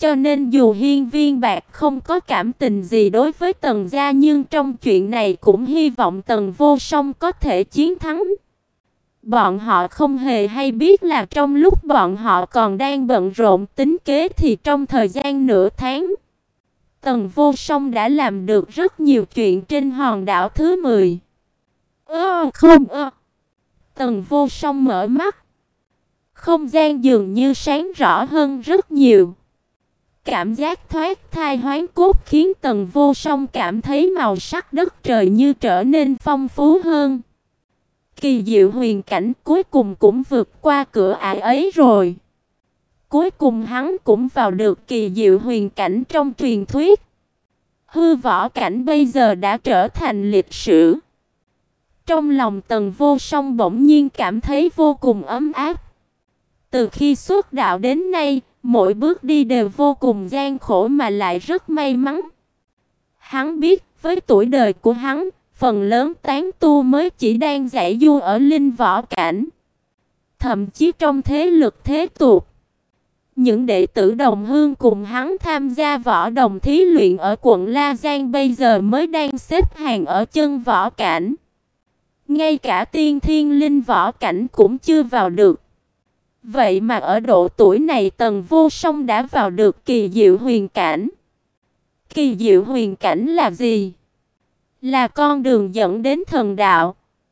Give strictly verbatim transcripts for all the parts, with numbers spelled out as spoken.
cho nên dù Hiên Viên Bạc không có cảm tình gì đối với Tần gia, nhưng trong chuyện này cũng hy vọng Tần Vô Song có thể chiến thắng. Bọn họ không hề hay biết là trong lúc bọn họ còn đang bận rộn tính kế thì trong thời gian nửa tháng, Tần Vô Song đã làm được rất nhiều chuyện trên hòn đảo thứ mười. Ơ không ơ. Tần Vô Song mở mắt. Không gian dường như sáng rõ hơn rất nhiều. Cảm giác thoát thai hoán cốt khiến Tần Vô Song cảm thấy màu sắc đất trời như trở nên phong phú hơn. Kỳ diệu huyền cảnh cuối cùng cũng vượt qua cửa ải ấy rồi. Cuối cùng hắn cũng vào được kỳ diệu huyền cảnh trong truyền thuyết. Hư võ cảnh bây giờ đã trở thành lịch sử. Trong lòng Tần Vô Song bỗng nhiên cảm thấy vô cùng ấm áp. Từ khi xuất đạo đến nay, mỗi bước đi đều vô cùng gian khổ mà lại rất may mắn. Hắn biết, với tuổi đời của hắn, phần lớn tán tu mới chỉ đang giãy du ở linh võ cảnh. Thậm chí trong thế lực thế tục, những đệ tử đồng hương cùng hắn tham gia võ đồng thí luyện ở quận La Giang bây giờ mới đang xếp hàng ở chân võ cảnh. Ngay cả tiên thiên linh võ cảnh cũng chưa vào được. Vậy mà ở độ tuổi này Tần Vô Song đã vào được kỳ diệu huyền cảnh. Kỳ diệu huyền cảnh là gì? Là con đường dẫn đến thần đạo.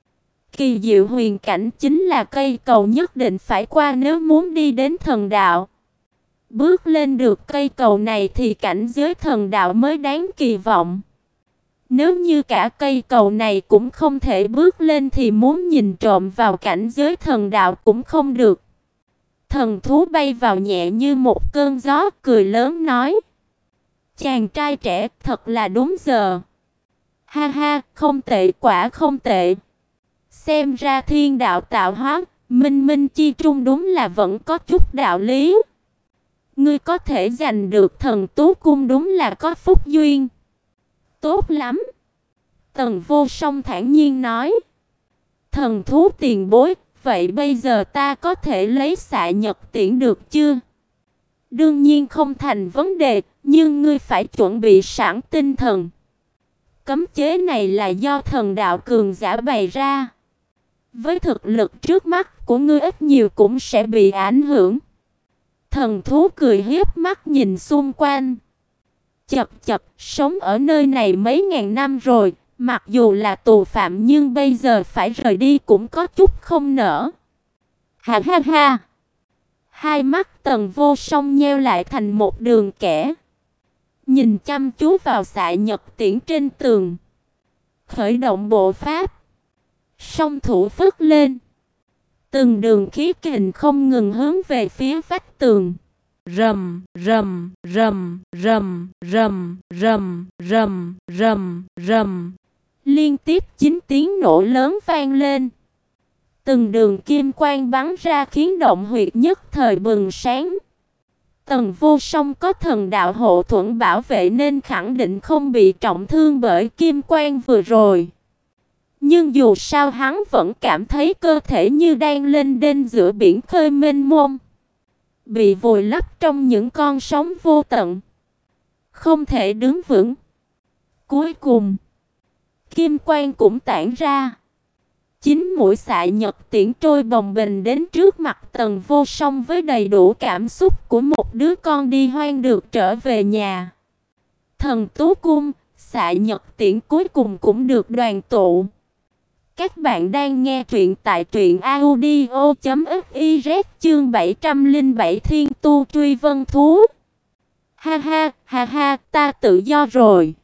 Kỳ diệu huyền cảnh chính là cây cầu nhất định phải qua nếu muốn đi đến thần đạo. Bước lên được cây cầu này thì cảnh giới thần đạo mới đáng kỳ vọng. Nếu như cả cây cầu này cũng không thể bước lên thì muốn nhìn trộm vào cảnh giới thần đạo cũng không được. Thần thú bay vào nhẹ như một cơn gió, cười lớn nói: "Chàng trai trẻ thật là đúng giờ." Ha ha, không tệ, quả không tệ. Xem ra thiên đạo tạo hóa, minh minh chi trung đúng là vẫn có chút đạo lý. Ngươi có thể giành được thần tú cung đúng là có phúc duyên. Tốt lắm. Tần Vô Song thản nhiên nói: "Thần thú tiền bối, vậy bây giờ ta có thể lấy xạ nhật tiễn được chưa?" "Đương nhiên không thành vấn đề, nhưng ngươi phải chuẩn bị sẵn tinh thần. Cấm chế này là do thần đạo cường giả bày ra. Với thực lực trước mắt của ngươi ít nhiều cũng sẽ bị ảnh hưởng." Thần thú cười hiếp mắt nhìn xung quanh. Chậc chậc, sống ở nơi này mấy ngàn năm rồi, mặc dù là tù phạm nhưng bây giờ phải rời đi cũng có chút không nỡ. Ha ha ha. Hai mắt Tần Vô Song nheo lại thành một đường kẻ, nhìn chăm chú vào xạ nhật tiễn trên tường. Khởi động bộ pháp, song thủ phất lên. Từng đường khí kình không ngừng hướng về phía vách tường. Rầm, rầm, rầm, rầm, rầm, rầm, rầm, rầm, rầm. Liên tiếp chín tiếng nổ lớn vang lên. Từng đường kim quang bắn ra khiến động huyệt nhất thời bừng sáng. Tần Vô Song có thần đạo hộ thuẫn bảo vệ nên khẳng định không bị trọng thương bởi kim quang vừa rồi. Nhưng dù sao hắn vẫn cảm thấy cơ thể như đang lênh đênh giữa biển khơi mênh mông, bị vùi lấp trong những con sóng vô tận, không thể đứng vững. Cuối cùng, kim quang cũng tản ra. Chín mũi xạ nhật tiễn trôi bồng bềnh đến trước mặt Tần Vô Song với đầy đủ cảm xúc của một đứa con đi hoang được trở về nhà. Thần tú cung, xạ nhật tiễn cuối cùng cũng được đoàn tụ. Các bạn đang nghe truyện tại truyện audio chấm fiz chương bảy trăm lẻ bảy Thiên Tu Truy Vân Thú. Ha ha, ha ha, ta tự do rồi.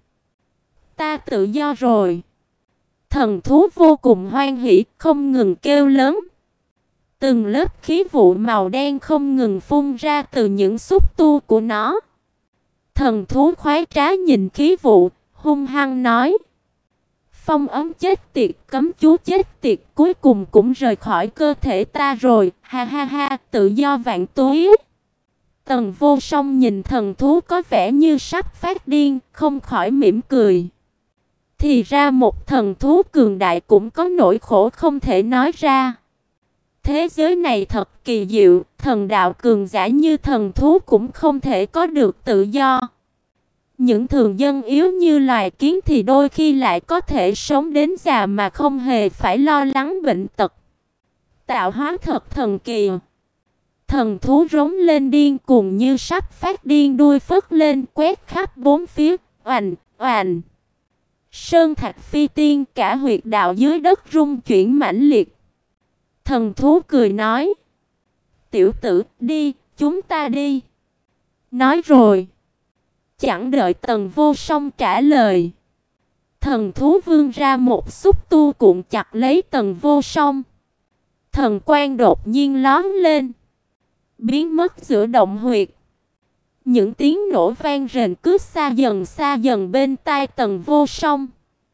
Ta tự do rồi. Thần thú vô cùng hoan hỉ, không ngừng kêu lớn. Từng lớp khí vụ màu đen không ngừng phun ra từ những xúc tu của nó. Thần thú khoái trá nhìn khí vụ, hung hăng nói: "Phong ấm chết tiệt, cấm chú chết tiệt, cuối cùng cũng rời khỏi cơ thể ta rồi, ha ha ha, tự do vạn túi." Tần Vô Song nhìn thần thú có vẻ như sắp phát điên, không khỏi mỉm cười. Thì ra một thần thú cường đại cũng có nỗi khổ không thể nói ra. Thế giới này thật kỳ diệu, thần đạo cường giả như thần thú cũng không thể có được tự do. Những thường dân yếu như loài kiến thì đôi khi lại có thể sống đến già mà không hề phải lo lắng bệnh tật. Tạo hóa thật thần kỳ. Thần thú rống lên điên cuồng như sắp phát điên, đuôi phất lên quét khắp bốn phía, oành, oành. Sơn thạch phi tiên, cả huyệt đạo dưới đất rung chuyển mãnh liệt. Thần thú cười nói: "Tiểu tử, đi, chúng ta đi." Nói rồi, chẳng đợi Tần Vô Song trả lời, thần thú vươn ra một xúc tu cuộn chặt lấy Tần Vô Song. Thần quang đột nhiên lóe lên, biến mất giữa động huyệt. Những tiếng nổ vang rền cứ xa dần xa dần bên tai Tần Vô Song.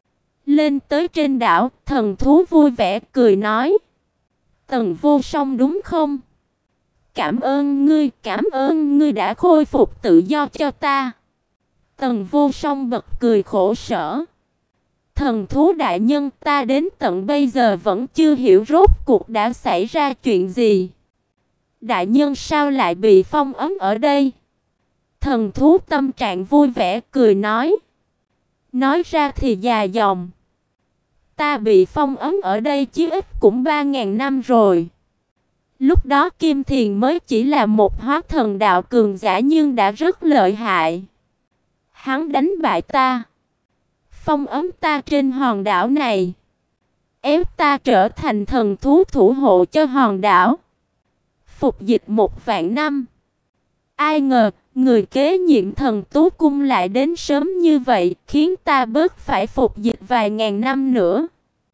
Lên tới trên đảo, thần thú vui vẻ cười nói: "Tần Vô Song đúng không? Cảm ơn ngươi, cảm ơn ngươi đã khôi phục tự do cho ta." Tần Vô Song bật cười khổ sở: "Thần thú đại nhân, ta đến tận bây giờ vẫn chưa hiểu rốt cuộc đã xảy ra chuyện gì. Đại nhân sao lại bị phong ấn ở đây?" Thần thú tâm trạng vui vẻ cười nói: "Nói ra thì dài dòng. Ta bị phong ấn ở đây chí ít cũng ba ngàn năm rồi. Lúc đó Kim Thiền mới chỉ là một hóa thần đạo cường giả nhưng đã rất lợi hại. Hắn đánh bại ta, phong ấn ta trên hòn đảo này, ép ta trở thành thần thú thủ hộ cho hòn đảo, phục dịch một vạn năm. Ai ngờ, người kế nhiệm thần tú cung lại đến sớm như vậy, khiến ta bớt phải phục dịch vài ngàn năm nữa.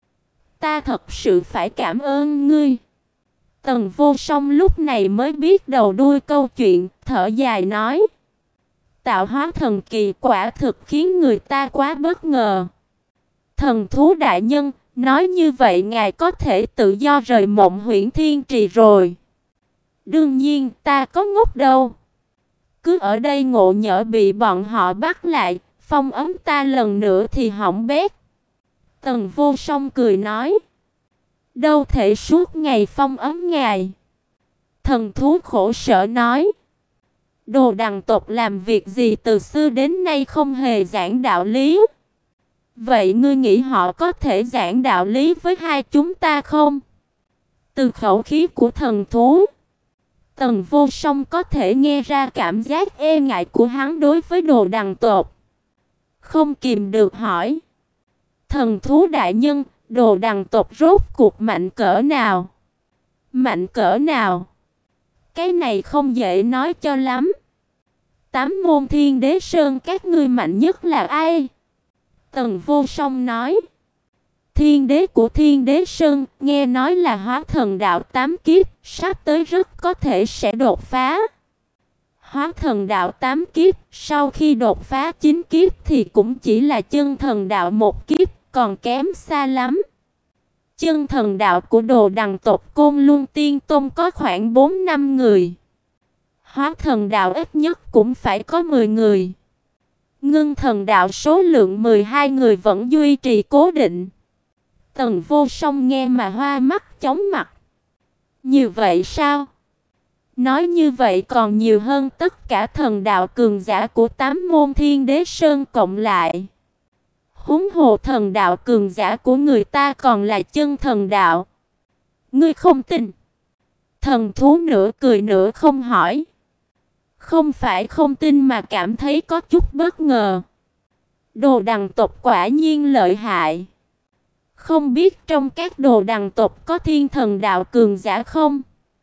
Ta thật sự phải cảm ơn ngươi." Tần Vô Song lúc này mới biết đầu đuôi câu chuyện, thở dài nói: "Tạo hóa thần kỳ quả thực khiến người ta quá bất ngờ. Thần thú đại nhân, nói như vậy ngài có thể tự do rời Mộng Huyễn Thiên Trì rồi." "Đương nhiên, ta có ngốc đâu. Cứ ở đây ngộ nhỡ bị bọn họ bắt lại, phong ấn ta lần nữa thì hỏng bét." Tần Vô Song cười nói: "Đâu thể suốt ngày phong ấn ngài." Thần thú khổ sở nói: "Đồ Đằng tộc làm việc gì từ xưa đến nay không hề giảng đạo lý. Vậy ngươi nghĩ họ có thể giảng đạo lý với hai chúng ta không?" Từ khẩu khí của thần thú, Tần Vô Song có thể nghe ra cảm giác e ngại của hắn đối với Đồ Đằng tộc. Không kìm được hỏi: "Thần thú đại nhân, Đồ Đằng tộc rốt cuộc mạnh cỡ nào?" "Mạnh cỡ nào? Cái này không dễ nói cho lắm. Tám môn Thiên Đế Sơn các ngươi mạnh nhất là ai?" Tần Vô Song nói: "Thiên đế của Thiên Đế Sơn, nghe nói là hóa thần đạo tám kiếp, sắp tới rất có thể sẽ đột phá." Hóa thần đạo tám kiếp, sau khi đột phá chín kiếp thì cũng chỉ là chân thần đạo một kiếp, còn kém xa lắm. Chân thần đạo của Đồ Đằng tộc Côn Luân Tiên Tôn có khoảng bốn năm người. Hóa thần đạo ít nhất cũng phải có mười người. Ngưng thần đạo số lượng mười hai người vẫn duy trì cố định. Tần Vô Song nghe mà hoa mắt chóng mặt. Nhiều vậy sao? Nói như vậy còn nhiều hơn tất cả thần đạo cường giả của tám môn Thiên Đế Sơn cộng lại. Huống hồ thần đạo cường giả của người ta còn là chân thần đạo. Ngươi không tin? Thần thú nửa cười nửa không hỏi. Không phải không tin mà cảm thấy có chút bất ngờ. Đồ Đằng tộc quả nhiên lợi hại. Không biết trong các Đồ Đằng tộc có thiên thần đạo cường giả không?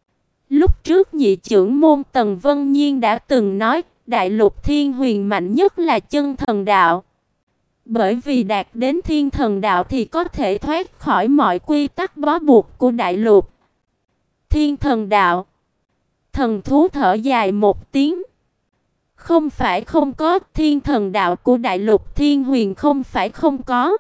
Lúc trước nhị trưởng môn Tần Vân Nhiên đã từng nói, đại lục thiên huyền mạnh nhất là chân thần đạo. Bởi vì đạt đến thiên thần đạo thì có thể thoát khỏi mọi quy tắc bó buộc của đại lục. Thiên thần đạo. Thần thú thở dài một tiếng. Không phải không có, thiên thần đạo của đại lục thiên huyền không phải không có.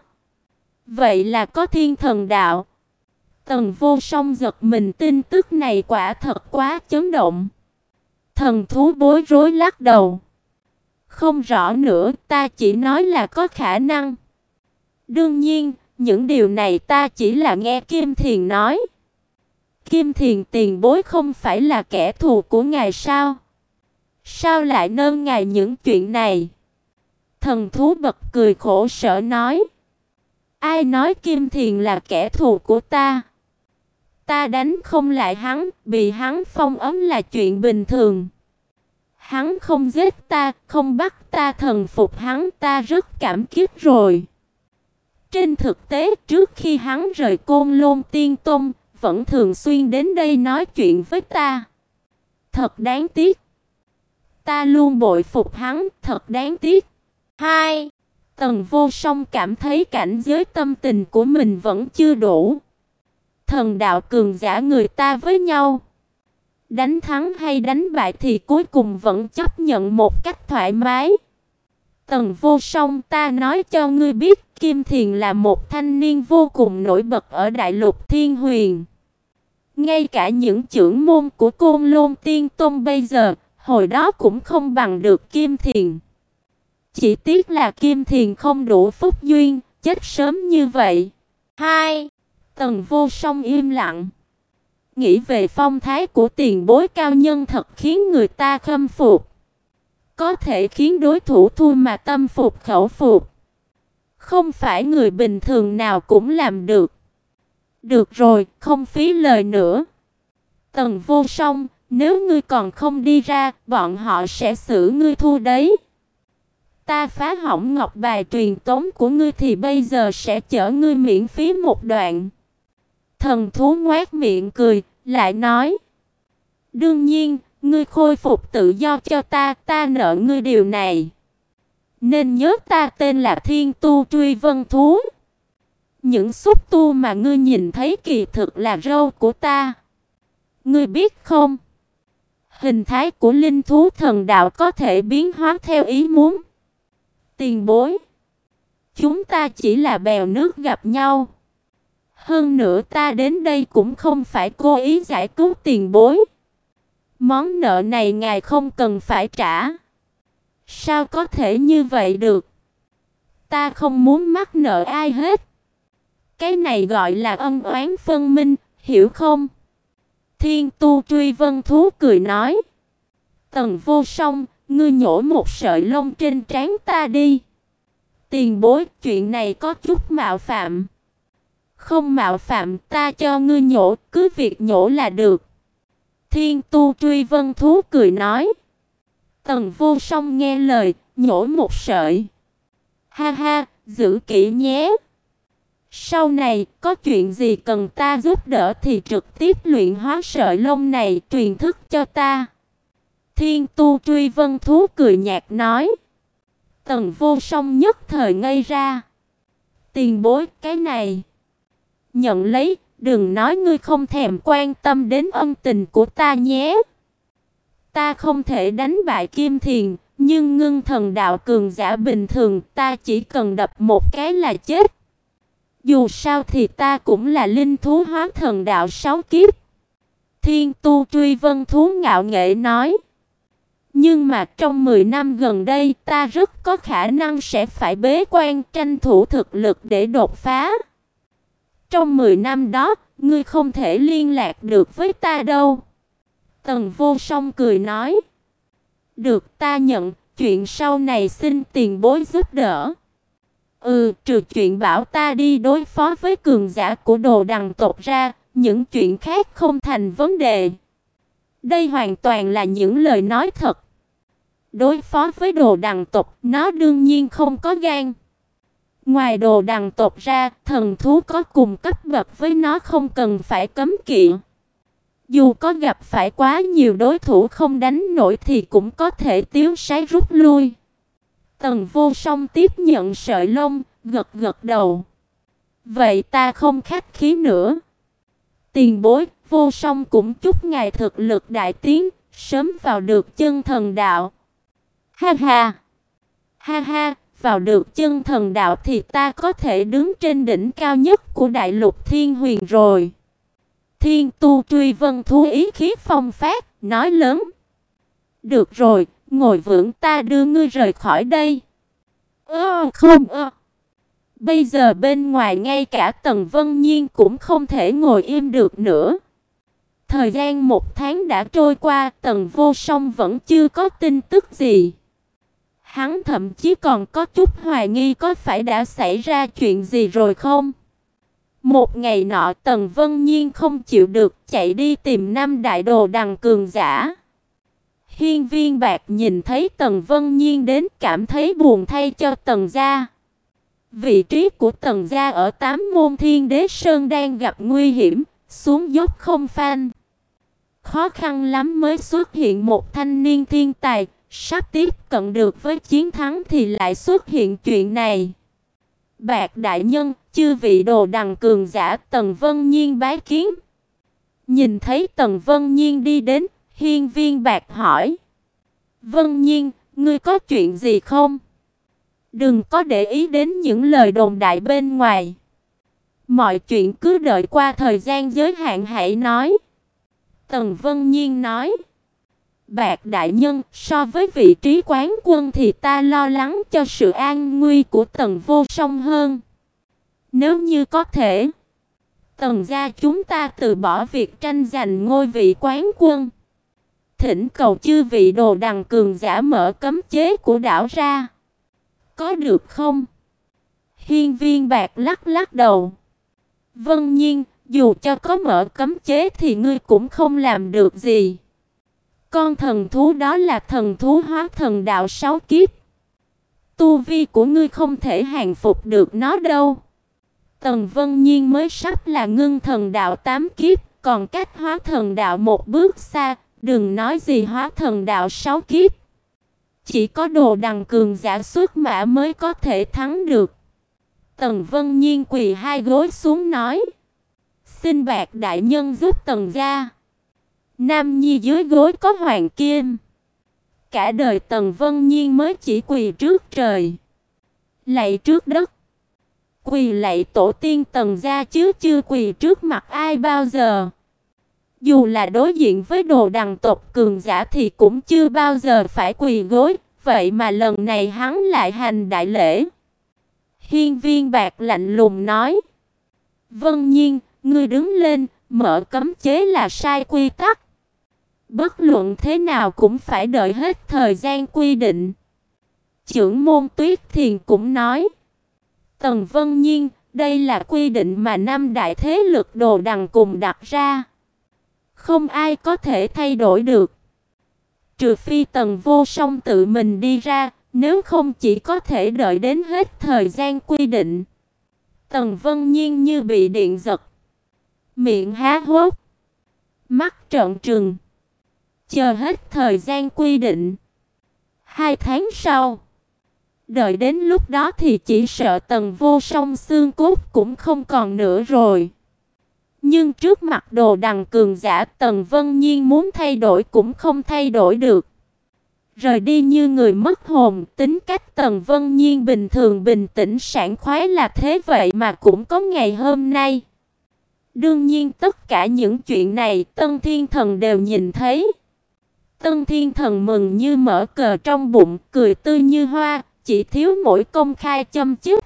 Vậy là có thiên thần đạo. Tần Vô Song giật mình, tin tức này quả thật quá chấn động. Thần thú bối rối lắc đầu. Không rõ nữa, ta chỉ nói là có khả năng. Đương nhiên, những điều này ta chỉ là nghe Kim Thiền nói. Kim Thiền tiền bối không phải là kẻ thù của ngài sao? Sao lại nơn ngài những chuyện này? Thần thú bật cười khổ sở nói. Ai nói Kim Thiền là kẻ thù của ta? Ta đánh không lại hắn, bị hắn phong ấn là chuyện bình thường. Hắn không giết ta, không bắt ta thần phục hắn, ta rất cảm kích rồi. Trên thực tế, trước khi hắn rời Côn Lôn Tiên Tông, vẫn thường xuyên đến đây nói chuyện với ta. Thật đáng tiếc. Ta luôn bội phục hắn, thật đáng tiếc. Hai. Tần Vô Song cảm thấy cảnh giới tâm tình của mình vẫn chưa đủ. Thần đạo cường giả người ta với nhau, đánh thắng hay đánh bại thì cuối cùng vẫn chấp nhận một cách thoải mái. Tần Vô Song, ta nói cho ngươi biết, Kim Thiền là một thanh niên vô cùng nổi bật ở Đại Lục Thiên Huyền. Ngay cả những trưởng môn của Côn Lôn Tiên Tông bây giờ, hồi đó cũng không bằng được Kim Thiền. Chỉ tiếc là Kim Thiền không đủ phúc duyên, chết sớm như vậy. Hai. Tần Vô Song im lặng. Nghĩ về phong thái của tiền bối cao nhân thật khiến người ta khâm phục. Có thể khiến đối thủ thua mà tâm phục khẩu phục. Không phải người bình thường nào cũng làm được. Được rồi, không phí lời nữa. Tần Vô Song, nếu ngươi còn không đi ra, bọn họ sẽ xử ngươi thua đấy. Ta phá hỏng ngọc bài truyền tống của ngươi thì bây giờ sẽ chở ngươi miễn phí một đoạn. Thần thú ngoác miệng cười, lại nói. Đương nhiên, ngươi khôi phục tự do cho ta, ta nợ ngươi điều này. Nên nhớ ta tên là Thiên Tu Truy Vân Thú. Những xúc tu mà ngươi nhìn thấy kỳ thực là râu của ta. Ngươi biết không? Hình thái của linh thú thần đạo có thể biến hóa theo ý muốn. Tiền bối, chúng ta chỉ là bèo nước gặp nhau. Hơn nữa ta đến đây cũng không phải cố ý giải cứu tiền bối. Món nợ này ngài không cần phải trả. Sao có thể như vậy được? Ta không muốn mắc nợ ai hết. Cái này gọi là ân oán phân minh, hiểu không? Thiên Tu Truy Vân Thú cười nói. Tần Vô Song, ngươi nhổ một sợi lông trên trán ta đi. Tiền bối, chuyện này có chút mạo phạm. Không mạo phạm, ta cho ngươi nhổ, cứ việc nhổ là được. Thiên Tu Truy Vân Thú cười nói. Tần Vô Song nghe lời, nhổ một sợi. Ha ha, giữ kỹ nhé. Sau này, có chuyện gì cần ta giúp đỡ thì trực tiếp luyện hóa sợi lông này, truyền thức cho ta. Thiên Tu Truy Vân Thú cười nhạt nói. Tần Vô Song nhất thời ngây ra. Tiền bối, cái này nhận lấy, đừng nói ngươi không thèm quan tâm đến ân tình của ta nhé. Ta không thể đánh bại Kim Thiền, nhưng ngưng thần đạo cường giả bình thường, ta chỉ cần đập một cái là chết. Dù sao thì ta cũng là linh thú hóa thần đạo sáu kiếp. Thiên Tu Truy Vân Thú ngạo nghễ nói. Nhưng mà trong mười năm gần đây ta rất có khả năng sẽ phải bế quan tranh thủ thực lực để đột phá. Trong mười năm đó, ngươi không thể liên lạc được với ta đâu. Tần Vô Song cười nói. Được, ta nhận, chuyện sau này xin tiền bối giúp đỡ. Ừ, trừ chuyện bảo ta đi đối phó với cường giả của Đồ Đằng tộc ra, những chuyện khác không thành vấn đề. Đây hoàn toàn là những lời nói thật. Đối phó với Đồ Đằng tộc, nó đương nhiên không có gan. Ngoài Đồ Đằng tộc ra, thần thú có cùng cấp bậc với nó không cần phải cấm kỵ. Dù có gặp phải quá nhiều đối thủ không đánh nổi thì cũng có thể tiếu sái rút lui. Tần Vô Song tiếp nhận sợi lông, gật gật đầu. Vậy ta không khách khí nữa. Tiền bối, Vô Song cũng chúc ngài thực lực đại tiến, sớm vào được chân thần đạo. Ha ha! Ha ha! Vào được chân thần đạo thì ta có thể đứng trên đỉnh cao nhất của Đại Lục Thiên Huyền rồi. Thiên Tu Truy Vân Thú ý khí phong phát, nói lớn. Được rồi, ngồi vững, ta đưa ngươi rời khỏi đây. Ơ không ơ. Bây giờ bên ngoài ngay cả Tần Vân Nhiên cũng không thể ngồi im được nữa. Thời gian một tháng đã trôi qua, Tần Vô Song vẫn chưa có tin tức gì. Hắn thậm chí còn có chút hoài nghi có phải đã xảy ra chuyện gì rồi không. Một ngày nọ, Tần Vân Nhiên không chịu được, chạy đi tìm năm đại đồ đằng cường giả. Hiên Viên Bạc nhìn thấy Tần Vân Nhiên đến, cảm thấy buồn thay cho Tần gia. Vị trí của Tần gia ở Tám Môn Thiên Đế Sơn đang gặp nguy hiểm, xuống dốc không phanh. Khó khăn lắm mới xuất hiện một thanh niên thiên tài, sắp tiếp cận được với chiến thắng thì lại xuất hiện chuyện này. Bạc đại nhân, chư vị đồ đằng cường giả, Tần Vân Nhiên bái kiến. Nhìn thấy Tần Vân Nhiên đi đến, Hiên Viên Bạc hỏi: Vân Nhiên, ngươi có chuyện gì không? Đừng có để ý đến những lời đồn đại bên ngoài. Mọi chuyện cứ đợi qua thời gian giới hạn hãy nói. Tần Vân Nhiên nói: Bạc đại nhân, so với vị trí quán quân thì ta lo lắng cho sự an nguy của Tần Vô Song hơn. Nếu như có thể, Tần gia chúng ta từ bỏ việc tranh giành ngôi vị quán quân. Thỉnh cầu chư vị đồ đằng cường giả mở cấm chế của đảo ra. Có được không? Hiên Viên Bạc lắc lắc đầu. Vân Nhiên, dù cho có mở cấm chế thì ngươi cũng không làm được gì. Con thần thú đó là thần thú hóa thần đạo sáu kiếp. Tu vi của ngươi không thể hàng phục được nó đâu. Tần Vân Nhiên mới sắp là ngưng thần đạo tám kiếp, còn cách hóa thần đạo một bước xa, đừng nói gì hóa thần đạo sáu kiếp. Chỉ có đồ đằng cường giả xuất mã mới có thể thắng được. Tần Vân Nhiên quỳ hai gối xuống nói: Xin Bạc đại nhân giúp Tần gia. Nam nhi dưới gối có hoàng kim. Cả đời Tần Vân Nhiên mới chỉ quỳ trước trời, lạy trước đất, quỳ lạy tổ tiên Tần gia chứ chưa quỳ trước mặt ai bao giờ. Dù là đối diện với đồ đằng tộc cường giả thì cũng chưa bao giờ phải quỳ gối, vậy mà lần này hắn lại hành đại lễ. Hiên Viên Bạc lạnh lùng nói: Vân Nhiên, ngươi đứng lên, mở cấm chế là sai quy tắc. Bất luận thế nào cũng phải đợi hết thời gian quy định. Chưởng môn Tuyết Thiền cũng nói: Tần Vân Nhiên, đây là quy định mà năm đại thế lực đồ đằng cùng đặt ra. Không ai có thể thay đổi được. Trừ phi Tần Vô Song tự mình đi ra, nếu không chỉ có thể đợi đến hết thời gian quy định. Tần Vân Nhiên như bị điện giật, miệng há hốc, mắt trợn trừng, chờ hết thời gian quy định. Hai tháng sau, đợi đến lúc đó thì chỉ sợ Tần Vô Song xương cốt cũng không còn nữa rồi. Nhưng trước mặt đồ đằng cường giả, Tần Vân Nhiên muốn thay đổi cũng không thay đổi được. Rời đi như người mất hồn, tính cách Tần Vân Nhiên bình thường bình tĩnh sảng khoái là thế vậy mà cũng có ngày hôm nay. Đương nhiên tất cả những chuyện này Tân Thiên Thần đều nhìn thấy. Tân Thiên Thần mừng như mở cờ trong bụng, cười tươi như hoa, chỉ thiếu mỗi công khai châm chước.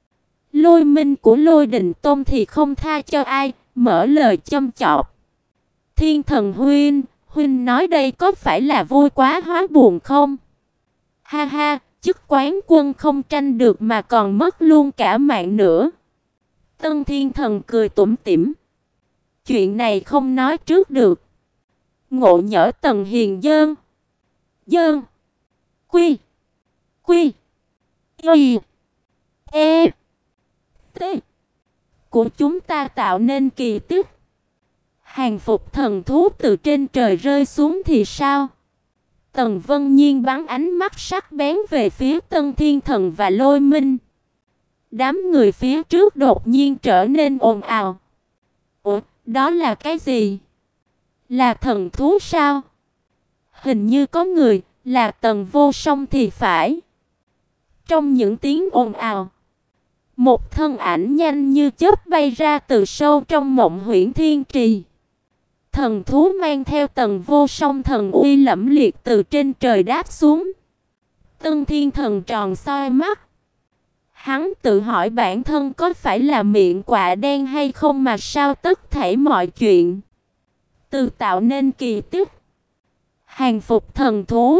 Lôi Minh của Lôi Đình Tôn thì không tha cho ai, mở lời châm chọc. Thiên Thần huynh, huynh nói đây có phải là vui quá hóa buồn không? Ha ha, chức quán quân không tranh được mà còn mất luôn cả mạng nữa. Tân Thiên Thần cười tủm tỉm. Chuyện này không nói trước được. Ngộ nhỡ Tần Hiền Dơn, Dơn, Quy, Quy, Y, E, T của chúng ta tạo nên kỳ tích. Hàng phục thần thú từ trên trời rơi xuống thì sao? Tần Vân Nhiên bắn ánh mắt sắc bén về phía Tân Thiên Thần và Lôi Minh. Đám người phía trước đột nhiên trở nên ồn ào. Ủa, đó là cái gì? Là thần thú sao? Hình như có người, là Tần Vô Song thì phải. Trong những tiếng ồn ào, một thân ảnh nhanh như chớp bay ra từ sâu trong Mộng Huyễn Thiên Trì. Thần thú mang theo Tần Vô Song thần uy lẫm liệt từ trên trời đáp xuống. Tân Thiên Thần tròn soi mắt. Hắn tự hỏi bản thân có phải là miệng quạ đen hay không mà sao tất thảy mọi chuyện từ tạo nên kỳ tích, hàng phục thần thú,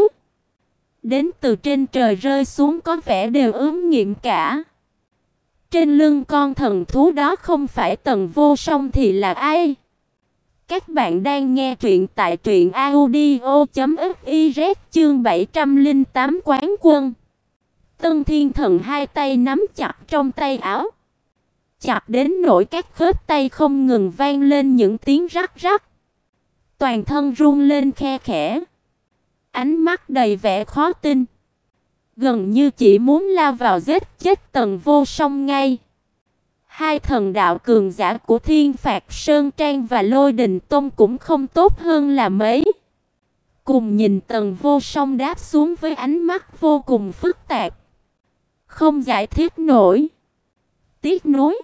đến từ trên trời rơi xuống có vẻ đều ứng nghiệm cả. Trên lưng con thần thú đó không phải Tần Vô Song thì là ai? Các bạn đang nghe truyện tại truyện audio chấm fiz chương bảy trăm lẻ tám Quán Quân. Tân Thiên Thần hai tay nắm chặt trong tay áo, chặt đến nỗi các khớp tay không ngừng vang lên những tiếng rắc rắc. Toàn thân run lên khe khẽ, ánh mắt đầy vẻ khó tin, gần như chỉ muốn lao vào giết chết Tần Vô Song ngay. Hai thần đạo cường giả của Thiên Phạt Sơn Trang và Lôi Đình Tông cũng không tốt hơn là mấy. Cùng nhìn Tần Vô Song đáp xuống với ánh mắt vô cùng phức tạp, không giải thích nổi. Tiếc nuối,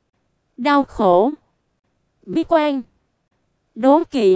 đau khổ, bi quan, đố kỵ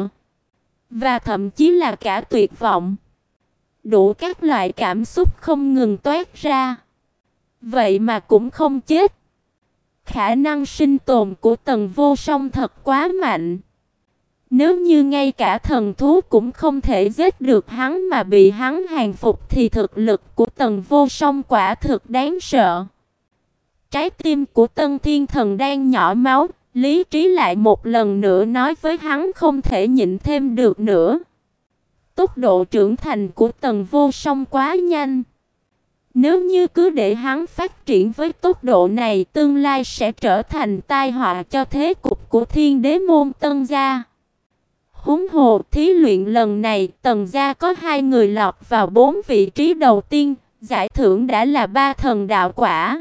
và thậm chí là cả tuyệt vọng. Đủ các loại cảm xúc không ngừng toát ra. Vậy mà cũng không chết. Khả năng sinh tồn của Tần Vô Song thật quá mạnh. Nếu như ngay cả thần thú cũng không thể giết được hắn mà bị hắn hàng phục thì thực lực của Tần Vô Song quả thực đáng sợ. Trái tim của Tân Thiên Thần đang nhỏ máu, lý trí lại một lần nữa nói với hắn không thể nhịn thêm được nữa. Tốc độ trưởng thành của Tần Vô Song quá nhanh. Nếu như cứ để hắn phát triển với tốc độ này, tương lai sẽ trở thành tai họa cho thế cục của Thiên Đế môn Tân gia. Huống hồ thí luyện lần này, Tần gia có hai người lọt vào bốn vị trí đầu tiên, giải thưởng đã là ba thần đạo quả.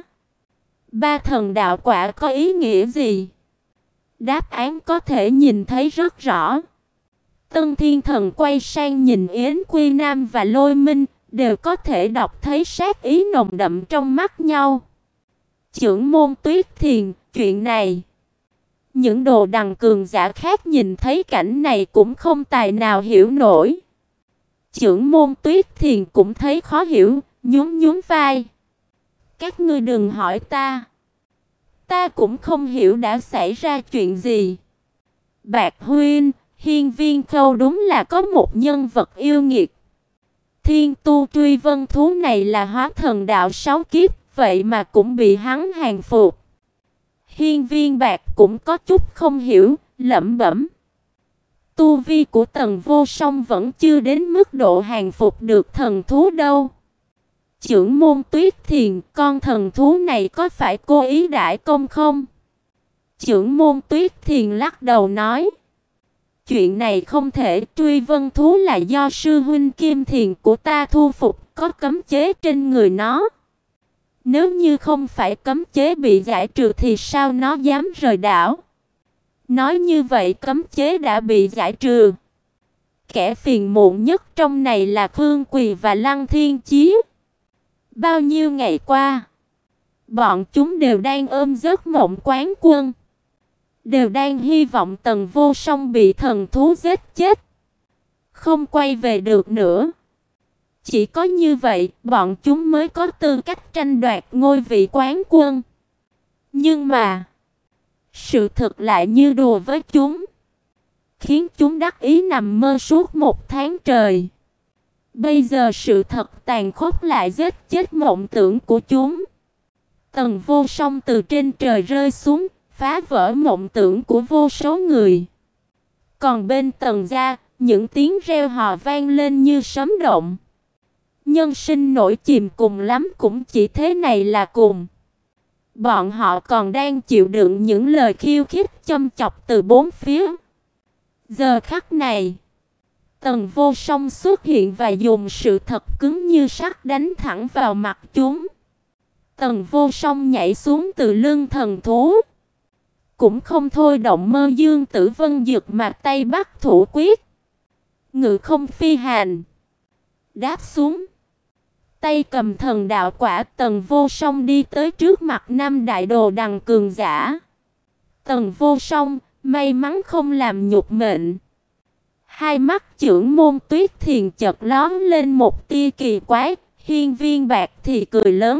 Ba thần đạo quả có ý nghĩa gì? Đáp án có thể nhìn thấy rất rõ. Tân Thiên Thần quay sang nhìn Yến Quy Nam và Lôi Minh, đều có thể đọc thấy sát ý nồng đậm trong mắt nhau. Chưởng môn Tuyết Thiền, chuyện này, những đồ đằng cường giả khác nhìn thấy cảnh này cũng không tài nào hiểu nổi. Chưởng môn Tuyết Thiền cũng thấy khó hiểu, nhún nhún vai. Các ngươi đừng hỏi ta. Ta cũng không hiểu đã xảy ra chuyện gì. Bạc Huynh, Hiên Viên Khâu đúng là có một nhân vật yêu nghiệt. Thiên tu truy vân thú này là hóa thần đạo sáu kiếp, vậy mà cũng bị hắn hàng phục. Hiên Viên Bạc cũng có chút không hiểu, lẩm bẩm. Tu vi của Tần Vô Song vẫn chưa đến mức độ hàng phục được thần thú đâu. Chưởng môn Tuyết Thiền, con thần thú này có phải cố ý đãi công không? Chưởng môn Tuyết Thiền lắc đầu nói. Chuyện này không thể, truy vân thú là do sư huynh Kim Thiền của ta thu phục, có cấm chế trên người nó. Nếu như không phải cấm chế bị giải trừ thì sao nó dám rời đảo? Nói như vậy cấm chế đã bị giải trừ. Kẻ phiền muộn nhất trong này là Khương Quỳ và Lăng Thiên Chí. Bao nhiêu ngày qua, bọn chúng đều đang ôm giấc mộng quán quân, đều đang hy vọng Tần Vô Song bị thần thú giết chết, không quay về được nữa. Chỉ có như vậy, bọn chúng mới có tư cách tranh đoạt ngôi vị quán quân. Nhưng mà, sự thật lại như đùa với chúng, khiến chúng đắc ý nằm mơ suốt một tháng trời. Bây giờ sự thật tàn khốc lại giết chết mộng tưởng của chúng. Tần Vô Song từ trên trời rơi xuống, phá vỡ mộng tưởng của vô số người. Còn bên Tần gia, những tiếng reo hò vang lên như sấm động. Nhân sinh nổi chìm cùng lắm cũng chỉ thế này là cùng. Bọn họ còn đang chịu đựng những lời khiêu khích châm chọc từ bốn phía. Giờ khắc này, Tần Vô Song xuất hiện và dùng sự thật cứng như sắt đánh thẳng vào mặt chúng. Tần Vô Song nhảy xuống từ lưng thần thú, cũng không thôi động Mơ Dương Tử Vân Dực mà tay bắt thủ quyết, ngự không phi hành, đáp xuống. Tay cầm thần đạo quả, Tần Vô Song đi tới trước mặt năm đại đồ đằng cường giả. Tần Vô Song, may mắn không làm nhục mệnh. Hai mắt chưởng môn Tuyết Thiền chợt lóe lên một tia kỳ quái, Hiên Viên Bạc thì cười lớn.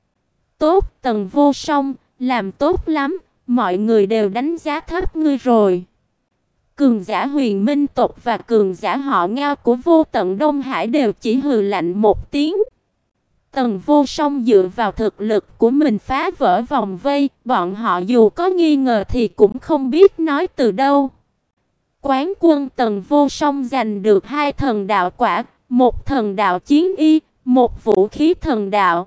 Tốt, Tần Vô Song, làm tốt lắm, mọi người đều đánh giá thấp ngươi rồi. Cường giả Huyền Minh tộc và cường giả họ Ngao của Vô Tận Đông Hải đều chỉ hừ lạnh một tiếng. Tần Vô Song dựa vào thực lực của mình phá vỡ vòng vây, bọn họ dù có nghi ngờ thì cũng không biết nói từ đâu. Quán quân Tần Vô Song giành được hai thần đạo quả, một thần đạo chiến y, một vũ khí thần đạo.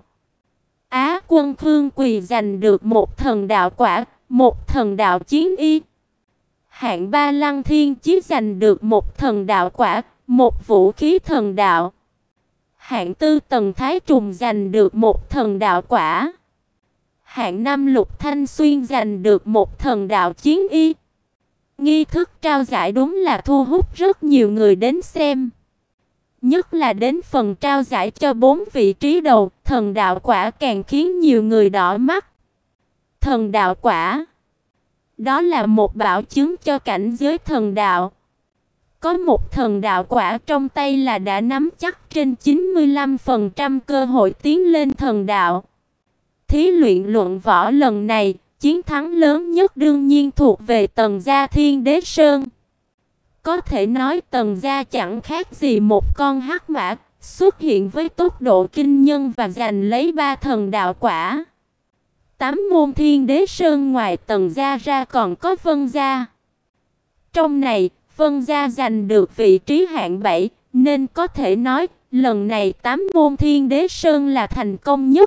Á quân Khương Quỳ giành được một thần đạo quả, một thần đạo chiến y. Hạng ba Lăng Thiên Chí giành được một thần đạo quả, một vũ khí thần đạo. Hạng tư Tần Thái Trùng giành được một thần đạo quả. Hạng năm Lục Thanh Xuyên giành được một thần đạo chiến y. Nghi thức trao giải đúng là thu hút rất nhiều người đến xem. Nhất là đến phần trao giải cho bốn vị trí đầu, thần đạo quả càng khiến nhiều người đỏ mắt. Thần đạo quả, đó là một bảo chứng cho cảnh giới thần đạo. Có một thần đạo quả trong tay là đã nắm chắc trên chín mươi lăm phần trăm cơ hội tiến lên thần đạo. Thí luyện luận võ lần này, chiến thắng lớn nhất đương nhiên thuộc về Tần gia Thiên Đế Sơn. Có thể nói Tần gia chẳng khác gì một con hắc mã, xuất hiện với tốc độ kinh nhân và giành lấy ba thần đạo quả. Tám môn Thiên Đế Sơn ngoài Tần gia ra còn có Vân gia. Trong này, Vân gia giành được vị trí hạng bảy, nên có thể nói lần này tám môn Thiên Đế Sơn là thành công nhất.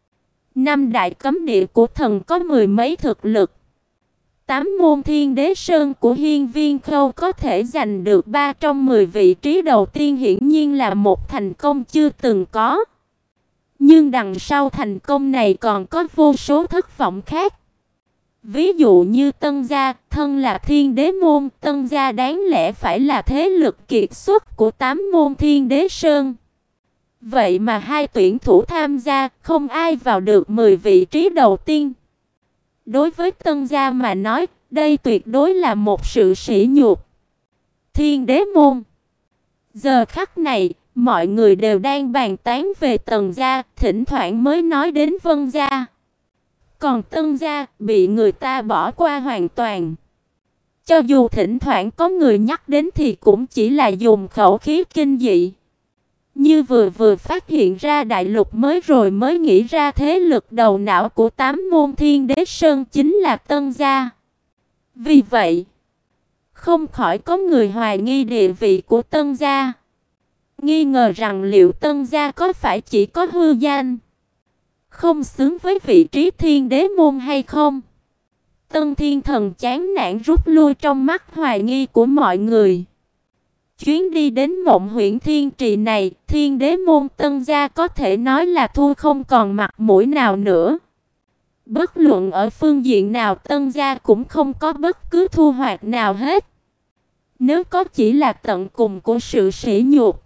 Năm đại cấm địa của thần có mười mấy thực lực. Tám môn Thiên Đế Sơn của Hiên Viên Khâu có thể giành được ba trong mười vị trí đầu tiên hiển nhiên là một thành công chưa từng có. Nhưng đằng sau thành công này còn có vô số thất vọng khác. Ví dụ như Tân gia, thân là Thiên Đế môn, Tân gia đáng lẽ phải là thế lực kiệt xuất của tám môn Thiên Đế Sơn. Vậy mà hai tuyển thủ tham gia, không ai vào được mười vị trí đầu tiên. Đối với Tân gia mà nói, đây tuyệt đối là một sự sỉ nhục. Thiên Đế môn. Giờ khắc này, mọi người đều đang bàn tán về Tần gia, thỉnh thoảng mới nói đến Vân gia. Còn Tân gia bị người ta bỏ qua hoàn toàn. Cho dù thỉnh thoảng có người nhắc đến thì cũng chỉ là dùng khẩu khí kinh dị. Như vừa vừa phát hiện ra đại lục mới rồi mới nghĩ ra thế lực đầu não của tám môn Thiên Đế Sơn chính là Tân gia. Vì vậy, không khỏi có người hoài nghi địa vị của Tân gia. Nghi ngờ rằng liệu Tân gia có phải chỉ có hư danh, không xứng với vị trí Thiên Đế môn hay không? Tân Thiên Thần chán nản rút lui trong mắt hoài nghi của mọi người. Chuyến đi đến Mộng Huyễn Thiên Trì này, Thiên Đế môn Tân gia có thể nói là thua không còn mặt mũi nào nữa. Bất luận ở phương diện nào Tân gia cũng không có bất cứ thu hoạch nào hết. Nếu có chỉ là tận cùng của sự sỉ nhục.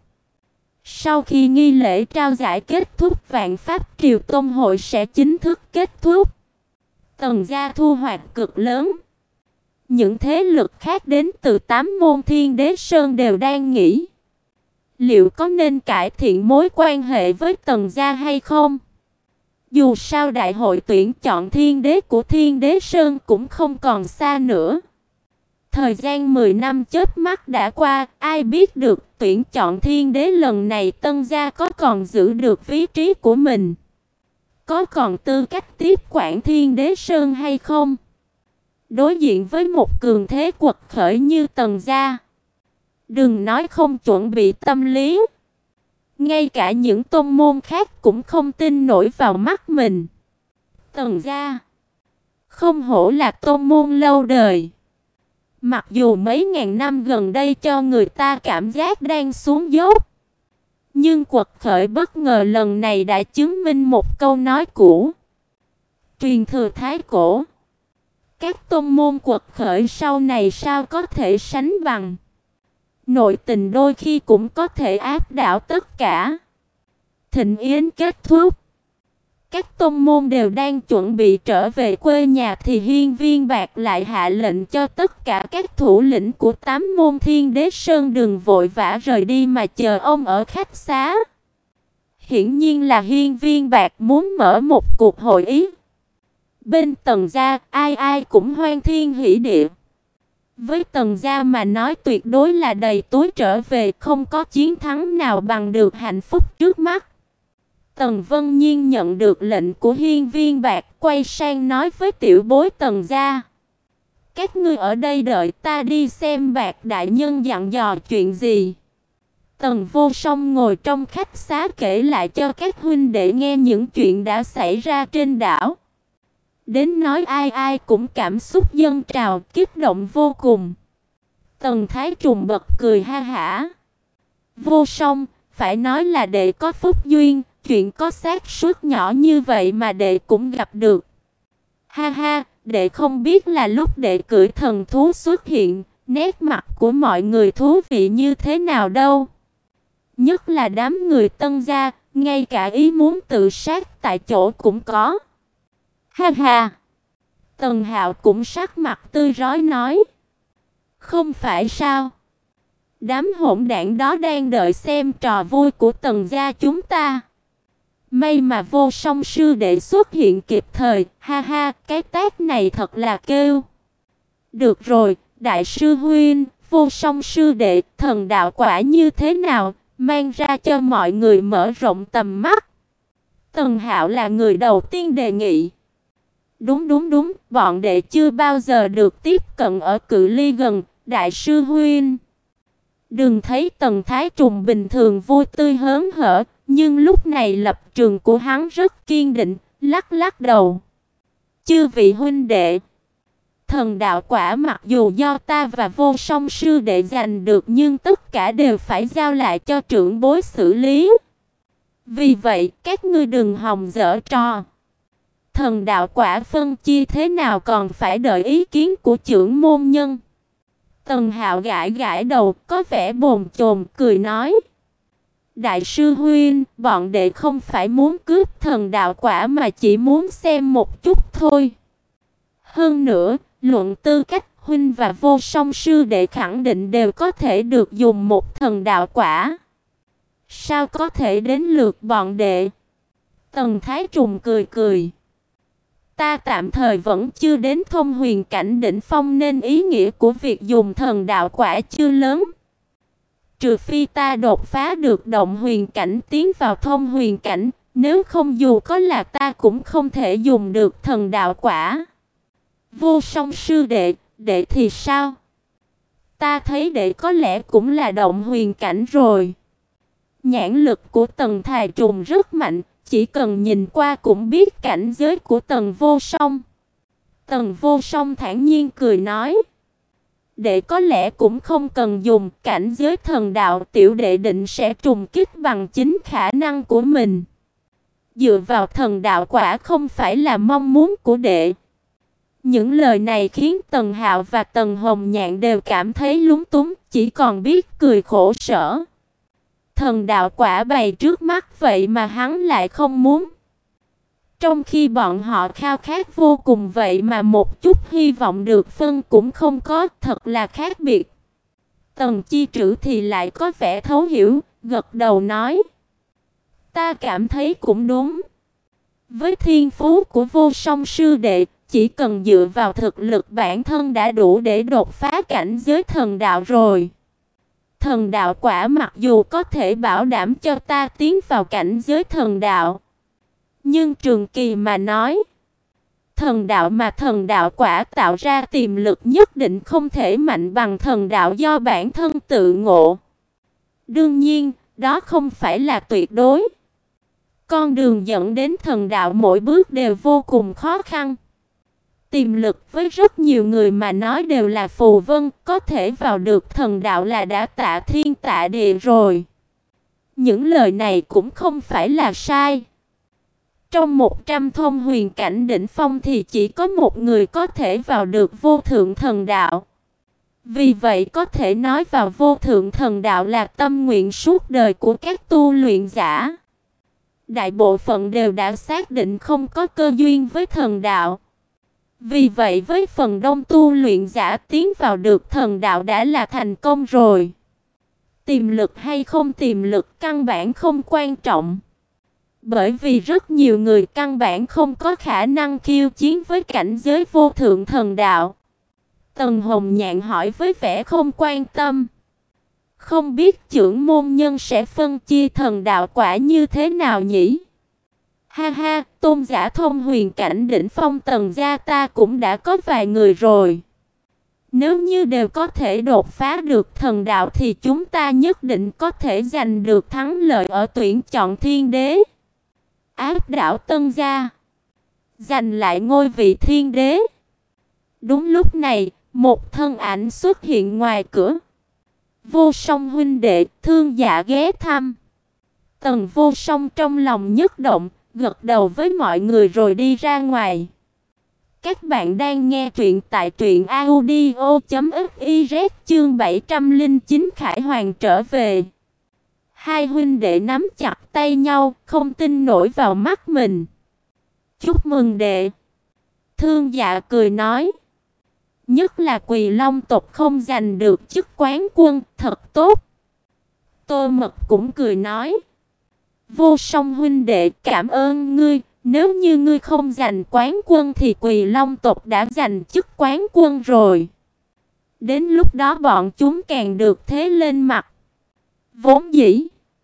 Sau khi nghi lễ trao giải kết thúc, Vạn Pháp Triều Tông hội sẽ chính thức kết thúc. Tần gia thu hoạch cực lớn. Những thế lực khác đến từ tám môn Thiên Đế Sơn đều đang nghĩ, liệu có nên cải thiện mối quan hệ với Tần gia hay không? Dù sao đại hội tuyển chọn Thiên Đế của Thiên Đế Sơn cũng không còn xa nữa. Thời gian mười năm chớp mắt đã qua, ai biết được tuyển chọn Thiên Đế lần này Tân gia có còn giữ được vị trí của mình, có còn tư cách tiếp quản Thiên Đế Sơn hay không? Đối diện với một cường thế quật khởi như Tần gia, đừng nói không chuẩn bị tâm lý, ngay cả những tôn môn khác cũng không tin nổi vào mắt mình. Tần gia không hổ là tôn môn lâu đời. Mặc dù mấy ngàn năm gần đây cho người ta cảm giác đang xuống dốc, nhưng quật khởi bất ngờ lần này đã chứng minh một câu nói cũ. Truyền thừa thái cổ, các tôn môn quật khởi sau này sao có thể sánh bằng. Nội tình đôi khi cũng có thể áp đảo tất cả. Thịnh yến kết thúc, các tôn môn đều đang chuẩn bị trở về quê nhà thì Hiên Viên Bạc lại hạ lệnh cho tất cả các thủ lĩnh của tám môn Thiên Đế Sơn đừng vội vã rời đi mà chờ ông ở khách xá. Hiển nhiên là Hiên Viên Bạc muốn mở một cuộc hội ý. Bên Tần gia ai ai cũng hoan thiên hỉ địa. Với Tần gia mà nói tuyệt đối là đầy túi trở về, không có chiến thắng nào bằng được hạnh phúc trước mắt. Tần Vân Nhiên nhận được lệnh của Hiên Viên Bạc, quay sang nói với tiểu bối Tần gia: "Các ngươi ở đây đợi ta đi xem Bạc đại nhân dặn dò chuyện gì." Tần Vô Song ngồi trong khách xá kể lại cho các huynh đệ nghe những chuyện đã xảy ra trên đảo. Đến nói ai ai cũng cảm xúc dâng trào, kích động vô cùng. Tần Thái Trùng bật cười ha hả. "Vô Song, phải nói là đệ có phúc duyên, chuyện có xác suất nhỏ như vậy mà đệ cũng gặp được. Ha ha, đệ không biết là lúc đệ cưỡi thần thú xuất hiện, nét mặt của mọi người thú vị như thế nào đâu. Nhất là đám người Tân gia, ngay cả ý muốn tự sát tại chỗ cũng có." Ha ha. Tần Hạo cũng sắc mặt tươi rói nói: "Không phải sao? Đám hỗn đản đó đang đợi xem trò vui của Tần gia chúng ta. May mà Vô Song sư đệ xuất hiện kịp thời, ha ha, cái tát này thật là kêu." "Được rồi, đại sư huynh, Vô Song sư đệ, thần đạo quả như thế nào, mang ra cho mọi người mở rộng tầm mắt." Tần Hạo là người đầu tiên đề nghị. "Đúng đúng đúng, bọn đệ chưa bao giờ được tiếp cận ở cự ly gần, đại sư huynh." Đừng thấy Tần Thái Trùng bình thường vui tươi hớn hở, nhưng lúc này lập trường của hắn rất kiên định, lắc lắc đầu. "Chư vị huynh đệ, thần đạo quả mặc dù do ta và Vô Song sư đệ giành được, nhưng tất cả đều phải giao lại cho trưởng bối xử lý. Vì vậy, các ngươi đừng hòng giở trò. Thần đạo quả phân chia thế nào còn phải đợi ý kiến của trưởng môn nhân." Tần Hạo gãi gãi đầu, có vẻ bồn chồn, cười nói: "Đại sư huynh, bọn đệ không phải muốn cướp thần đạo quả mà chỉ muốn xem một chút thôi. Hơn nữa, luận tư cách, huynh và Vô Song sư đệ khẳng định đều có thể được dùng một thần đạo quả. Sao có thể đến lượt bọn đệ?" Tần Thái Trùng cười cười: "Ta tạm thời vẫn chưa đến thông huyền cảnh đỉnh phong nên ý nghĩa của việc dùng thần đạo quả chưa lớn. Trừ phi ta đột phá được động huyền cảnh tiến vào thông huyền cảnh, nếu không dù có là ta cũng không thể dùng được thần đạo quả." "Vô Song sư đệ, đệ thì sao? Ta thấy đệ có lẽ cũng là động huyền cảnh rồi." Nhãn lực của Tần Thái Trùng rất mạnh, chỉ cần nhìn qua cũng biết cảnh giới của Tần Vô Song. Tần Vô Song thản nhiên cười nói: "Đệ có lẽ cũng không cần dùng cảnh giới thần đạo, tiểu đệ định sẽ trùng kích bằng chính khả năng của mình. Dựa vào thần đạo quả không phải là mong muốn của đệ." Những lời này khiến Tần Hạo và Tần Hồng Nhạn đều cảm thấy lúng túng, chỉ còn biết cười khổ sở. Thần đạo quả bày trước mắt vậy mà hắn lại không muốn. Trong khi bọn họ khao khát vô cùng vậy mà một chút hy vọng được phân cũng không có, thật là khác biệt. Tần Chi Trữ thì lại có vẻ thấu hiểu, gật đầu nói: "Ta cảm thấy cũng đúng. Với thiên phú của Vô Song sư đệ, chỉ cần dựa vào thực lực bản thân đã đủ để đột phá cảnh giới thần đạo rồi. Thần đạo quả mặc dù có thể bảo đảm cho ta tiến vào cảnh giới thần đạo, nhưng trường kỳ mà nói, thần đạo mà thần đạo quả tạo ra tiềm lực nhất định không thể mạnh bằng thần đạo do bản thân tự ngộ. Đương nhiên, đó không phải là tuyệt đối. Con đường dẫn đến thần đạo mỗi bước đều vô cùng khó khăn. Tiềm lực với rất nhiều người mà nói đều là phù vân, có thể vào được thần đạo là đã tạ thiên tạ địa rồi." Những lời này cũng không phải là sai. Trong một trăm thông huyền cảnh đỉnh phong thì chỉ có một người có thể vào được vô thượng thần đạo. Vì vậy có thể nói vào vô thượng thần đạo là tâm nguyện suốt đời của các tu luyện giả. Đại bộ phận đều đã xác định không có cơ duyên với thần đạo. Vì vậy với phần đông tu luyện giả tiến vào được thần đạo đã là thành công rồi. Tiềm lực hay không tiềm lực căn bản không quan trọng. Bởi vì rất nhiều người căn bản không có khả năng khiêu chiến với cảnh giới vô thượng thần đạo. Tần Hồng Nhạn hỏi với vẻ không quan tâm. Không biết trưởng môn nhân sẽ phân chia thần đạo quả như thế nào nhỉ? Ha ha, tôn giả thông huyền cảnh đỉnh phong Tần gia ta cũng đã có vài người rồi. Nếu như đều có thể đột phá được thần đạo thì chúng ta nhất định có thể giành được thắng lợi ở tuyển chọn thiên đế. Áp đảo Tân gia, giành lại ngôi vị thiên đế. Đúng lúc này, một thân ảnh xuất hiện ngoài cửa. Vô Song huynh đệ, Thương Dạ ghé thăm. Tần Vô Song trong lòng nhất động, gật đầu với mọi người rồi đi ra ngoài. Các bạn đang nghe truyện tại truyện audio chấm fiz chương bảy trăm lẻ chín Khải Hoàng trở về. Hai huynh đệ nắm chặt tay nhau, không tin nổi vào mắt mình. Chúc mừng đệ. Thương Dạ cười nói. Nhất là Quỳ Long tộc không giành được chức quán quân, thật tốt. Tô Mật cũng cười nói. Vô Song huynh đệ, cảm ơn ngươi. Nếu như ngươi không giành quán quân thì Quỳ Long tộc đã giành chức quán quân rồi. Đến lúc đó bọn chúng càng được thế lên mặt. Vốn dĩ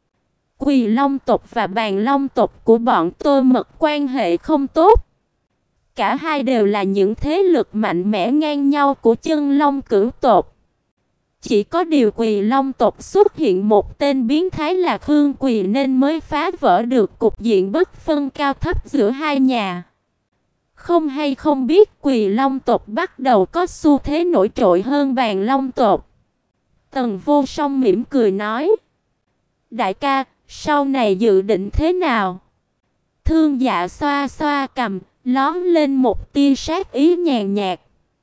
Quỳ Long tộc và Bàn Long tộc của bọn Tô Mật quan hệ không tốt. Cả hai đều là những thế lực mạnh mẽ ngang nhau của Chân Long cửu tộc. Chỉ có điều Quỳ Long tộc xuất hiện một tên biến thái là Khương Quỳ nên mới phá vỡ được cục diện bất phân cao thấp giữa hai nhà. Không hay không biết Quỳ Long tộc bắt đầu có xu thế nổi trội hơn Bàn Long tộc. Tần Vô Song mỉm cười nói. Đại ca, sau này dự định thế nào? Thương Dạ xoa xoa cằm, lóm lên một tia sát ý nhàn nhạt.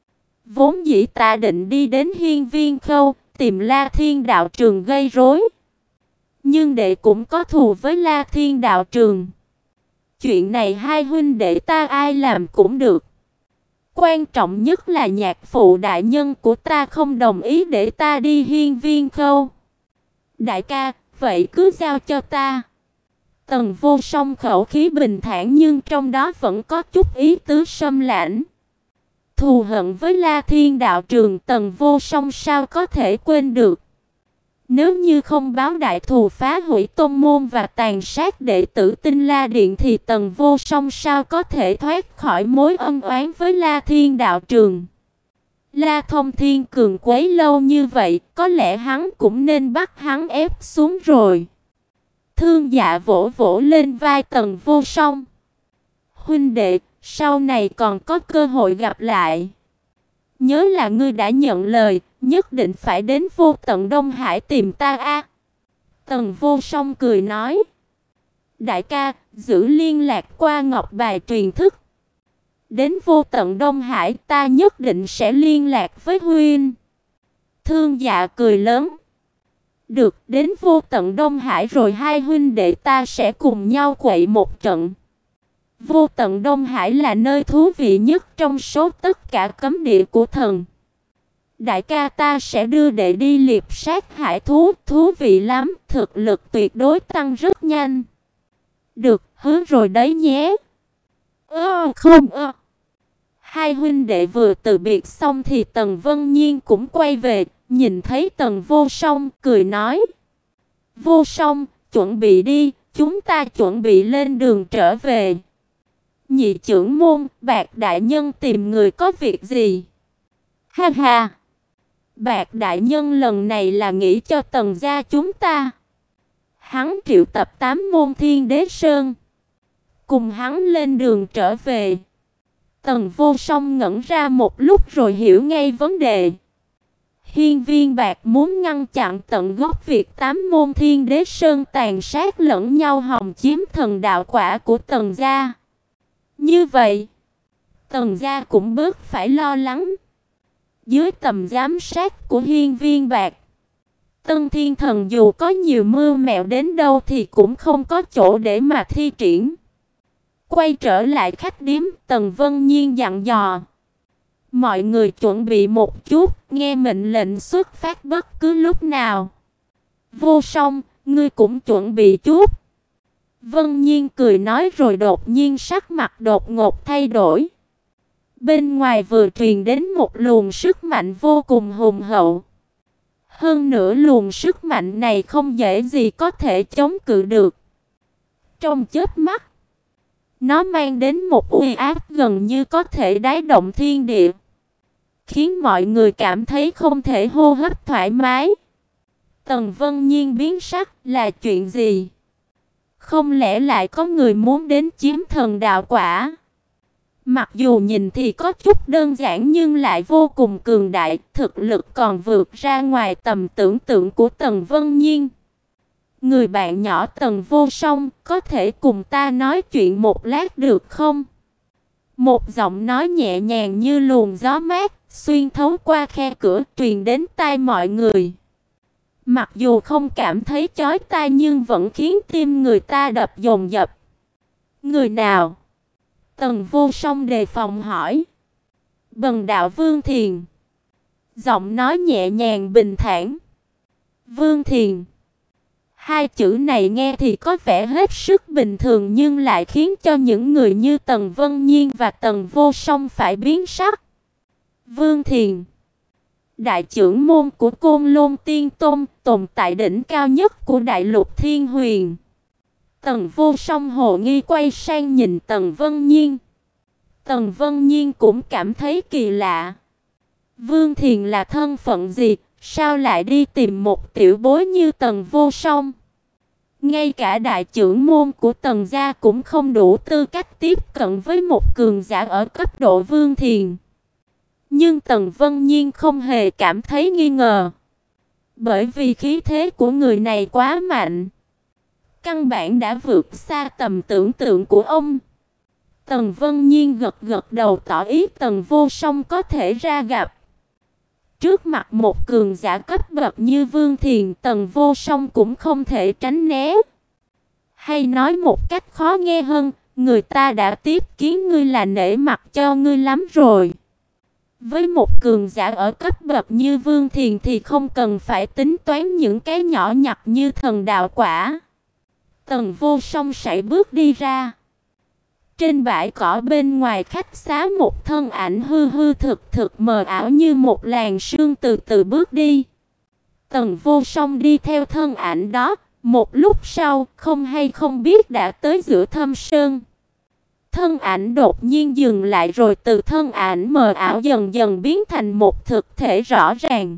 Vốn dĩ ta định đi đến Hiên Viên Khâu, tìm La Thiên đạo trường gây rối. Nhưng đệ cũng có thù với La Thiên đạo trường. Chuyện này hai huynh đệ ta ai làm cũng được. Quan trọng nhất là nhạc phụ đại nhân của ta không đồng ý để ta đi Hiên Viên Khâu. Đại ca, vậy cứ giao cho ta. Tần Vô Song khẩu khí bình thản nhưng trong đó vẫn có chút ý tứ xâm lãnh. Thù hận với La Thiên đạo trường Tần Vô Song sao có thể quên được. Nếu như không báo đại thù phá hủy tôn môn và tàn sát đệ tử Tinh La Điện thì Tần Vô Song sao có thể thoát khỏi mối ân oán với La Thiên đạo trường. La Thông Thiên cường quấy lâu như vậy, có lẽ hắn cũng nên bắt hắn ép xuống rồi. Thương Dạ vỗ vỗ lên vai Tần Vô Song. Huynh đệ, sau này còn có cơ hội gặp lại. Nhớ là ngươi đã nhận lời, nhất định phải đến Vô Tận Đông Hải tìm ta a. Tần Vô Song cười nói. Đại ca, giữ liên lạc qua ngọc bài truyền thức. Đến Vô Tận Đông Hải ta nhất định sẽ liên lạc với huynh. Thương Dạ cười lớn. Được, đến Vô Tận Đông Hải rồi hai huynh đệ ta sẽ cùng nhau quậy một trận. Vô Tận Đông Hải là nơi thú vị nhất trong số tất cả cấm địa của thần. Đại ca ta sẽ đưa đệ đi liệp sát hải thú, thú vị lắm, thực lực tuyệt đối tăng rất nhanh. Được, hứa rồi đấy nhé. Ơ không ơ. Hai huynh đệ vừa từ biệt xong thì Tần Vân Nhiên cũng quay về, nhìn thấy Tần Vô Song cười nói. Vô Song, chuẩn bị đi, chúng ta chuẩn bị lên đường trở về. Nhị trưởng môn, Bạc đại nhân tìm người có việc gì? Ha ha! Bạc đại nhân lần này là nghĩ cho Tần gia chúng ta. Hắn triệu tập tám môn Thiên Đế Sơn, cùng hắn lên đường trở về. Tần Vô Song ngẩn ra một lúc rồi hiểu ngay vấn đề. Hiên Viên Bạc muốn ngăn chặn tận gốc việc tám môn Thiên Đế Sơn tàn sát lẫn nhau hòng chiếm thần đạo quả của Tần gia. Như vậy, Tần gia cũng bớt phải lo lắng. Dưới tầm giám sát của Hiên Viên Bạc, Tân Thiên Thần dù có nhiều mưu mẹo đến đâu thì cũng không có chỗ để mà thi triển. Quay trở lại khách điếm, Tần Vân Nhiên dặn dò. Mọi người chuẩn bị một chút, nghe mệnh lệnh xuất phát bất cứ lúc nào. Vô Song, ngươi cũng chuẩn bị chút. Vân Nhiên cười nói rồi đột nhiên sắc mặt đột ngột thay đổi. Bên ngoài vừa truyền đến một luồng sức mạnh vô cùng hùng hậu. Hơn nữa luồng sức mạnh này không dễ gì có thể chống cự được. Trong chớp mắt, nó mang đến một uy áp gần như có thể đái động thiên địa, khiến mọi người cảm thấy không thể hô hấp thoải mái. Tần Vân Nhiên biến sắc, là chuyện gì? Không lẽ lại có người muốn đến chiếm thần đạo quả? Mặc dù nhìn thì có chút đơn giản nhưng lại vô cùng cường đại, thực lực còn vượt ra ngoài tầm tưởng tượng của Tần Vân Nhiên. Người bạn nhỏ Tần Vô Song, có thể cùng ta nói chuyện một lát được không? Một giọng nói nhẹ nhàng như luồng gió mát, xuyên thấu qua khe cửa truyền đến tai mọi người. Mặc dù không cảm thấy chói tai nhưng vẫn khiến tim người ta đập dồn dập. Người nào? Tần Vô Song đề phòng hỏi. Bần đạo Vương Thiền. Giọng nói nhẹ nhàng bình thản. Vương Thiền. Hai chữ này nghe thì có vẻ hết sức bình thường nhưng lại khiến cho những người như Tần Vân Nhiên và Tần Vô Song phải biến sắc. Vương Thiền, đại trưởng môn của Côn Lôn Tiên Tôn, tồn tại đỉnh cao nhất của Đại Lục Thiên Huyền. Tần Vô Song hồ nghi quay sang nhìn Tần Vân Nhiên. Tần Vân Nhiên cũng cảm thấy kỳ lạ. Vương Thiền là thân phận gì? Sao lại đi tìm một tiểu bối như Tần Vô Song? Ngay cả đại trưởng môn của Tần gia cũng không đủ tư cách tiếp cận với một cường giả ở cấp độ Vương Thiền. Nhưng Tần Vân Nhiên không hề cảm thấy nghi ngờ. Bởi vì khí thế của người này quá mạnh. Căn bản đã vượt xa tầm tưởng tượng của ông. Tần Vân Nhiên gật gật đầu tỏ ý Tần Vô Song có thể ra gặp. Trước mặt một cường giả cấp bậc như Vương Thiền, Tần Vô Song cũng không thể tránh né. Hay nói một cách khó nghe hơn, người ta đã tiếp kiến ngươi là nể mặt cho ngươi lắm rồi. Với một cường giả ở cấp bậc như Vương Thiền thì không cần phải tính toán những cái nhỏ nhặt như thần đạo quả. Tần Vô Song sải bước đi ra. Trên bãi cỏ bên ngoài khách xá một thân ảnh hư hư thực thực mờ ảo như một làn sương từ từ bước đi. Tần Vô Song đi theo thân ảnh đó, một lúc sau không hay không biết đã tới giữa thâm sơn. Thân ảnh đột nhiên dừng lại rồi từ thân ảnh mờ ảo dần dần biến thành một thực thể rõ ràng.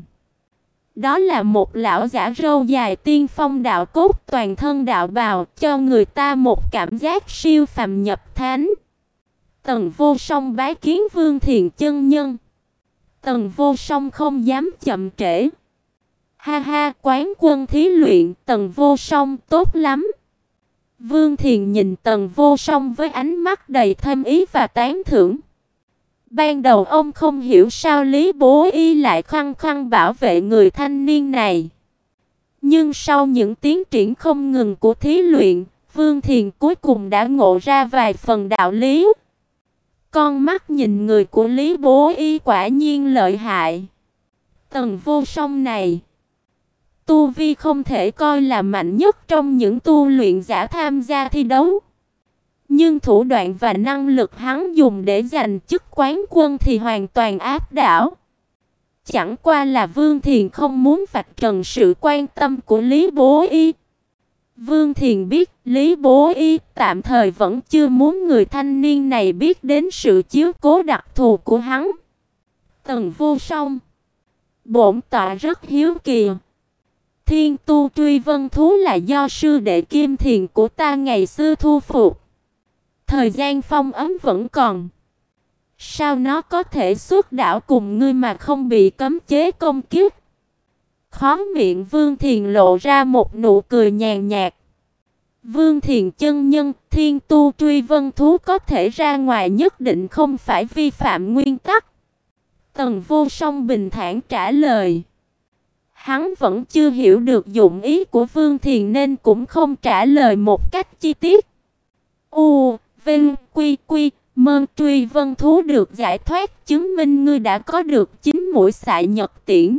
Đó là một lão giả râu dài tiên phong đạo cốt, toàn thân đạo bào, cho người ta một cảm giác siêu phàm nhập thánh. Tần Vô Song bái kiến Vương Thiền chân nhân. Tần Vô Song không dám chậm trễ. Ha ha, quán quân thí luyện, Tần Vô Song tốt lắm. Vương Thiền nhìn Tần Vô Song với ánh mắt đầy thâm ý và tán thưởng. Ban đầu ông không hiểu sao Lý Bố Y lại khăng khăng bảo vệ người thanh niên này. Nhưng sau những tiến triển không ngừng của thí luyện, Vương Thiền cuối cùng đã ngộ ra vài phần đạo lý. Con mắt nhìn người của Lý Bố Y quả nhiên lợi hại. Tần Vô Song này, tu vi không thể coi là mạnh nhất trong những tu luyện giả tham gia thi đấu. Nhưng thủ đoạn và năng lực hắn dùng để giành chức quán quân thì hoàn toàn áp đảo. Chẳng qua là Vương Thiền không muốn vạch trần sự quan tâm của Lý Bố Y. Vương Thiền biết Lý Bố Y tạm thời vẫn chưa muốn người thanh niên này biết đến sự chiếu cố đặc thù của hắn. Tần Vô Song, bổn tọa rất hiếu kỳ. Thiên tu truy vân thú là do sư đệ Kim Thiền của ta ngày xưa thu phục. Thời gian phong ấm vẫn còn. Sao nó có thể xuất đảo cùng ngươi mà không bị cấm chế công kiếp? Khóe miệng Vương Thiền lộ ra một nụ cười nhàn nhạt. Vương Thiền chân nhân, thiên tu truy vân thú có thể ra ngoài nhất định không phải vi phạm nguyên tắc. Tần Vô Song bình thản trả lời. Hắn vẫn chưa hiểu được dụng ý của Vương Thiền nên cũng không trả lời một cách chi tiết. U, Vinh, Quy, Quy, Mơ truy vân thú được giải thoát chứng minh ngươi đã có được chín mũi xạ nhật tiễn.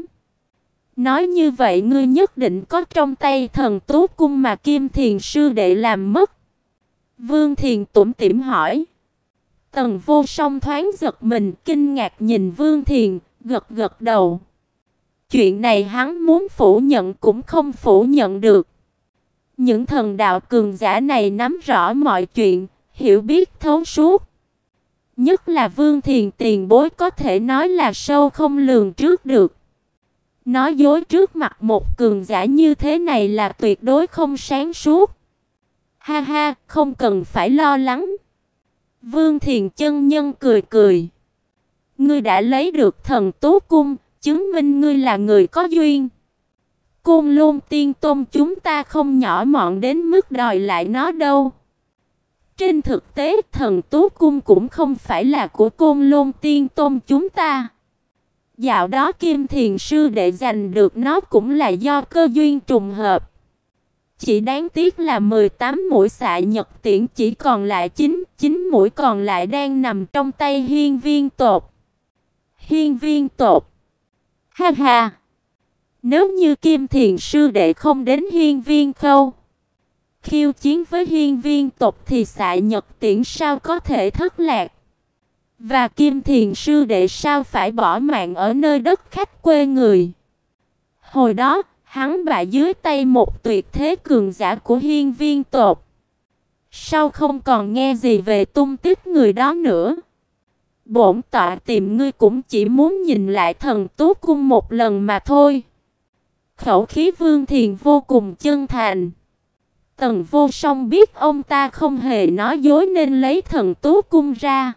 Nói như vậy ngươi nhất định có trong tay thần tú cung mà Kim Thiền sư đệ làm mất. Vương Thiền tủm tỉm hỏi. Tần Vô Song thoáng giật mình, kinh ngạc nhìn Vương Thiền, gật gật đầu. Chuyện này hắn muốn phủ nhận cũng không phủ nhận được. Những thần đạo cường giả này nắm rõ mọi chuyện, hiểu biết thấu suốt. Nhất là Vương Thiền tiền bối có thể nói là sâu không lường trước được. Nói dối trước mặt một cường giả như thế này là tuyệt đối không sáng suốt. Ha ha, không cần phải lo lắng. Vương Thiền chân nhân cười cười. Ngươi đã lấy được thần Tú Cung, chứng minh ngươi là người có duyên. Côn Lôn Tiên Tôn chúng ta không nhỏ mọn đến mức đòi lại nó đâu. Trên thực tế, thần Tú Cung cũng không phải là của Côn Lôn Tiên Tôn chúng ta. Dạo đó Kim Thiền sư đệ giành được nó cũng là do cơ duyên trùng hợp. Chỉ đáng tiếc là mười tám mũi xạ nhật tiễn chỉ còn lại chín, chín mũi còn lại đang nằm trong tay Hiên Viên Tột. Hiên Viên Tột. Ha ha. Nếu như Kim Thiền sư đệ không đến Hiên Viên Khâu khiêu chiến với Hiên Viên Tột thì xạ nhật tiễn sao có thể thất lạc. Và Kim Thiền sư đệ sao phải bỏ mạng ở nơi đất khách quê người. Hồi đó, hắn bại dưới tay một tuyệt thế cường giả của Hiên Viên Tột. Sao không còn nghe gì về tung tích người đó nữa. Bổn tọa tìm ngươi cũng chỉ muốn nhìn lại thần Tú Cung một lần mà thôi. Khẩu khí Vương Thiền vô cùng chân thành. Tần Vô Song biết ông ta không hề nói dối nên lấy thần Tú Cung ra.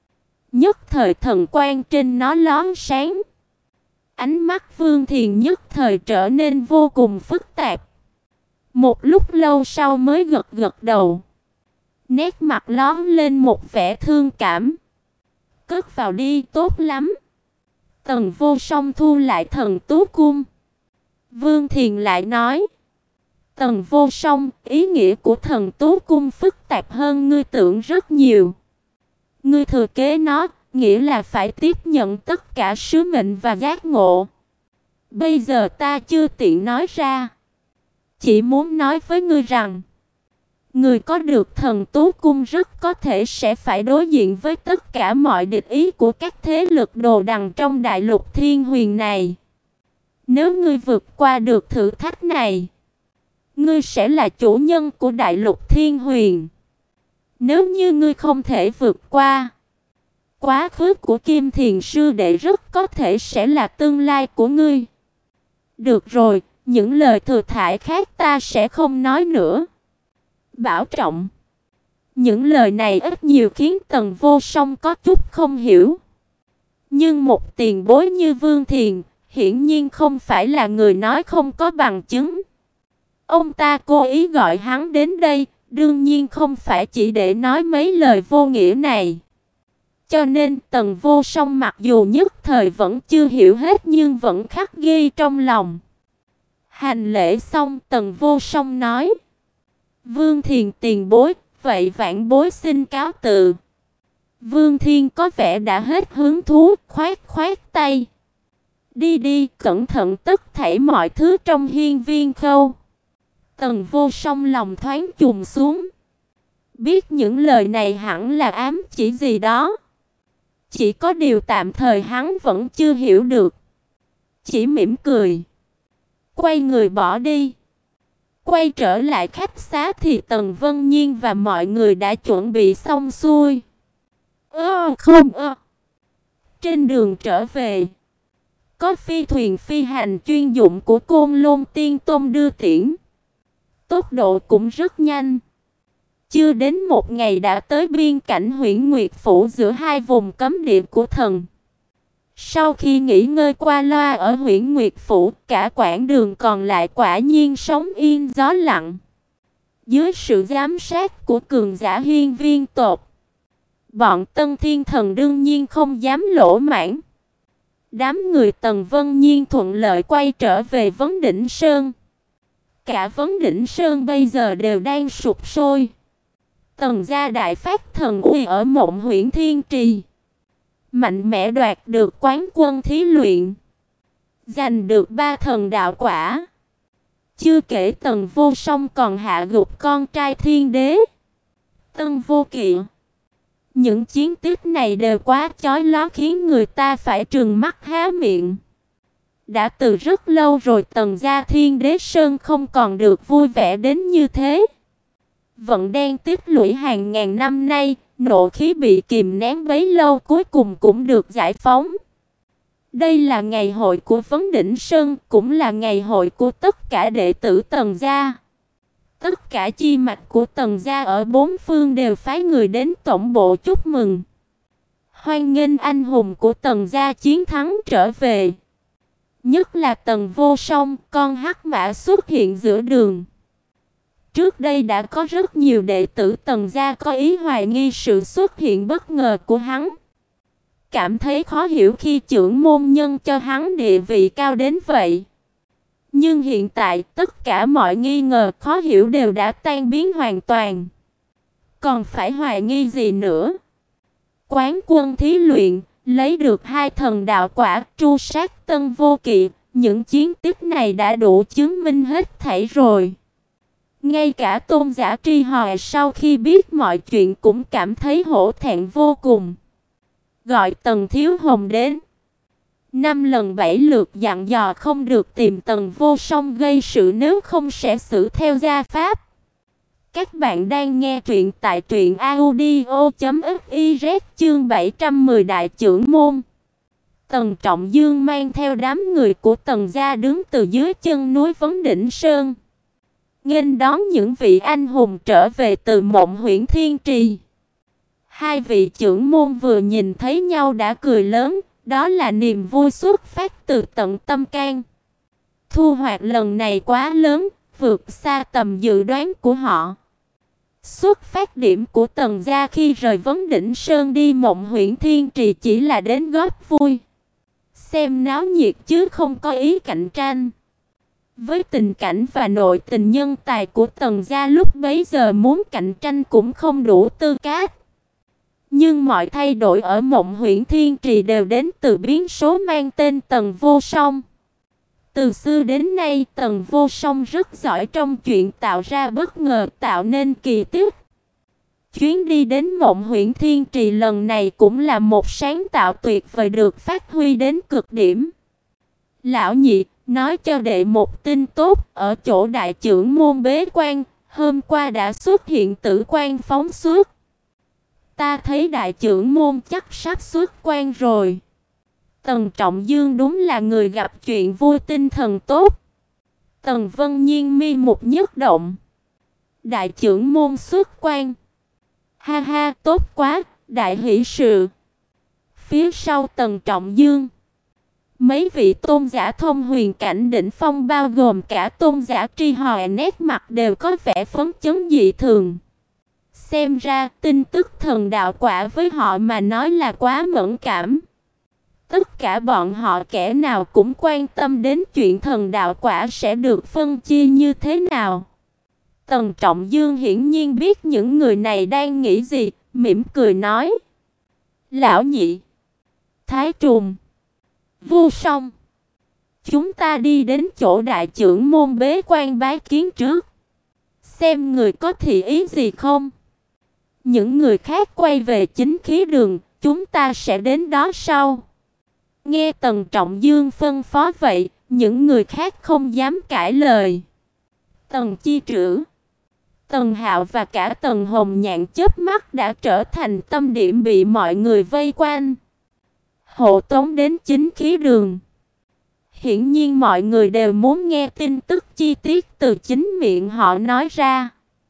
Nhất thời thần quang trên nó lóe sáng. Ánh mắt Vương Thiền nhất thời trở nên vô cùng phức tạp. Một lúc lâu sau mới gật gật đầu. Nét mặt lóe lên một vẻ thương cảm. Cất vào đi, tốt lắm. Tần Vô Song thu lại thần Tú Cung. Vương Thiền lại nói. Tần Vô Song, ý nghĩa của thần Tú Cung phức tạp hơn ngươi tưởng rất nhiều. Ngươi thừa kế nó, nghĩa là phải tiếp nhận tất cả sứ mệnh và giác ngộ. Bây giờ ta chưa tiện nói ra. Chỉ muốn nói với ngươi rằng, người có được thần Tú Cung rất có thể sẽ phải đối diện với tất cả mọi địch ý của các thế lực đồ đằng trong đại lục Thiên Huyền này. Nếu ngươi vượt qua được thử thách này, ngươi sẽ là chủ nhân của đại lục Thiên Huyền. Nếu như ngươi không thể vượt qua, quá khứ của Kim Thiền sư đệ rất có thể sẽ là tương lai của ngươi. Được rồi, những lời thừa thãi khác ta sẽ không nói nữa. Bảo trọng. Những lời này ít nhiều khiến Tần Vô Song có chút không hiểu. Nhưng một tiền bối như Vương Thiền, hiển nhiên không phải là người nói không có bằng chứng. Ông ta cố ý gọi hắn đến đây, đương nhiên không phải chỉ để nói mấy lời vô nghĩa này. Cho nên Tần Vô Song mặc dù nhất thời vẫn chưa hiểu hết nhưng vẫn khắc ghi trong lòng. Hành lễ xong, Tần Vô Song nói: Vương Thiền tiền bối, vậy vãn bối xin cáo từ. Vương Thiên có vẻ đã hết hứng thú, khoát khoát tay. Đi đi, cẩn thận tất thảy mọi thứ trong Hiên Viên Khâu. Tần Vô Song lòng thoáng trùng xuống. Biết những lời này hẳn là ám chỉ gì đó. Chỉ có điều tạm thời hắn vẫn chưa hiểu được. Chỉ mỉm cười, quay người bỏ đi. Quay trở lại khách xá thì Tần Vân Nhiên và mọi người đã chuẩn bị xong xuôi. Ơ không ơ. Trên đường trở về, có phi thuyền phi hành chuyên dụng của Côn Lôn Tiên Tôn đưa tiễn. Tốc độ cũng rất nhanh. Chưa đến một ngày đã tới biên cảnh Huyễn Nguyệt Phủ giữa hai vùng cấm địa của thần. Sau khi nghỉ ngơi qua loa ở Huyễn Nguyệt Phủ, cả quãng đường còn lại quả nhiên sóng yên gió lặng. Dưới sự giám sát của cường giả Hiên Viên Tột, bọn Tân Thiên Thần đương nhiên không dám lỗ mãng. Đám người Tần Vân Nhiên thuận lợi quay trở về Vấn Đỉnh Sơn. Cả Vấn Đỉnh Sơn bây giờ đều đang sụp sôi. Tần gia đại phát thần uy ở Mộng Huyễn Thiên Trì, mạnh mẽ đoạt được quán quân thí luyện, giành được ba thần đạo quả. Chưa kể Tần Vô Song còn hạ gục con trai Thiên Đế Tân Vô Kỵ. Những chiến tích này đều quá chói lóa khiến người ta phải trừng mắt há miệng. Đã từ rất lâu rồi Tần gia Thiên Đế Sơn không còn được vui vẻ đến như thế. Vận đen tích lũy hàng ngàn năm nay, nộ khí bị kìm nén bấy lâu cuối cùng cũng được giải phóng. Đây là ngày hội của Vấn Đỉnh Sơn, cũng là ngày hội của tất cả đệ tử Tần gia. Tất cả chi mạch của Tần gia ở bốn phương đều phái người đến tổng bộ chúc mừng. Hoan nghênh anh hùng của Tần gia chiến thắng trở về. Nhất là Tần Vô Song, con hắc mã xuất hiện giữa đường. Trước đây đã có rất nhiều đệ tử Tần gia có ý hoài nghi sự xuất hiện bất ngờ của hắn. Cảm thấy khó hiểu khi trưởng môn nhân cho hắn địa vị cao đến vậy. Nhưng hiện tại tất cả mọi nghi ngờ khó hiểu đều đã tan biến hoàn toàn. Còn phải hoài nghi gì nữa? Quán quân thí luyện, lấy được hai thần đạo quả, tru sát Tân Vô Kỵ, những chiến tích này đã đủ chứng minh hết thảy rồi. Ngay cả Tôn giả Tri Hòe sau khi biết mọi chuyện cũng cảm thấy hổ thẹn vô cùng. Gọi Tần Thiếu Hồng đến. Năm lần bảy lượt dặn dò không được tìm Tần Vô Song gây sự, nếu không sẽ xử theo gia pháp. Các bạn đang nghe truyện tại truyện audio chấm fiz chương bảy trăm mười Đại trưởng môn. Tần Trọng Dương mang theo đám người của Tần gia đứng từ dưới chân núi Vấn Đỉnh Sơn, nghênh đón những vị anh hùng trở về từ Mộng Huyễn Thiên Trì. Hai vị trưởng môn vừa nhìn thấy nhau đã cười lớn, đó là niềm vui xuất phát từ tận tâm can. Thu hoạch lần này quá lớn, vượt xa tầm dự đoán của họ. Xuất phát điểm của Tần gia khi rời Vấn Đỉnh Sơn đi Mộng Huyễn Thiên Trì chỉ là đến góp vui, xem náo nhiệt chứ không có ý cạnh tranh. Với tình cảnh và nội tình nhân tài của Tần gia lúc bấy giờ, muốn cạnh tranh cũng không đủ tư cách. Nhưng mọi thay đổi ở Mộng Huyễn Thiên Trì đều đến từ biến số mang tên Tần Vô Song. Từ xưa đến nay, Tần Vô Song rất giỏi trong chuyện tạo ra bất ngờ, tạo nên kỳ tích. Chuyến đi đến Mộng Huyễn Thiên Trì lần này cũng là một sáng tạo tuyệt vời được phát huy đến cực điểm. Lão nhị, nói cho đệ một tin tốt, ở chỗ đại trưởng môn bế quan, hôm qua đã xuất hiện tử quan phóng xuất. Ta thấy đại trưởng môn chắc sắp xuất quan rồi. Tần Trọng Dương đúng là người gặp chuyện vui, tinh thần tốt. Tần Vân Nhiên mi một nhất động. Đại trưởng môn xuất quan. Ha ha, tốt quá, đại hỷ sự. Phía sau Tần Trọng Dương, mấy vị tôn giả thông huyền cảnh đỉnh phong bao gồm cả tôn giả Tri Hòe nét mặt đều có vẻ phấn chấn dị thường. Xem ra tin tức thần đạo quả với họ mà nói là quá mẫn cảm. Tất cả bọn họ kẻ nào cũng quan tâm đến chuyện thần đạo quả sẽ được phân chia như thế nào. Tần Trọng Dương hiển nhiên biết những người này đang nghĩ gì, mỉm cười nói: Lão nhị, Thái Trùng, Vô Song, chúng ta đi đến chỗ đại trưởng môn bế quan bái kiến trước, xem người có thị ý gì không. Những người khác quay về chính khí đường, chúng ta sẽ đến đó sau. Nghe Tần Trọng Dương phân phó vậy, những người khác không dám cãi lời. Tần Chi Trữ, Tần Hạo và cả Tần Hồng Nhạn chớp mắt đã trở thành tâm điểm bị mọi người vây quanh, hộ tống đến chính khí đường. Hiển nhiên mọi người đều muốn nghe tin tức chi tiết từ chính miệng họ nói ra.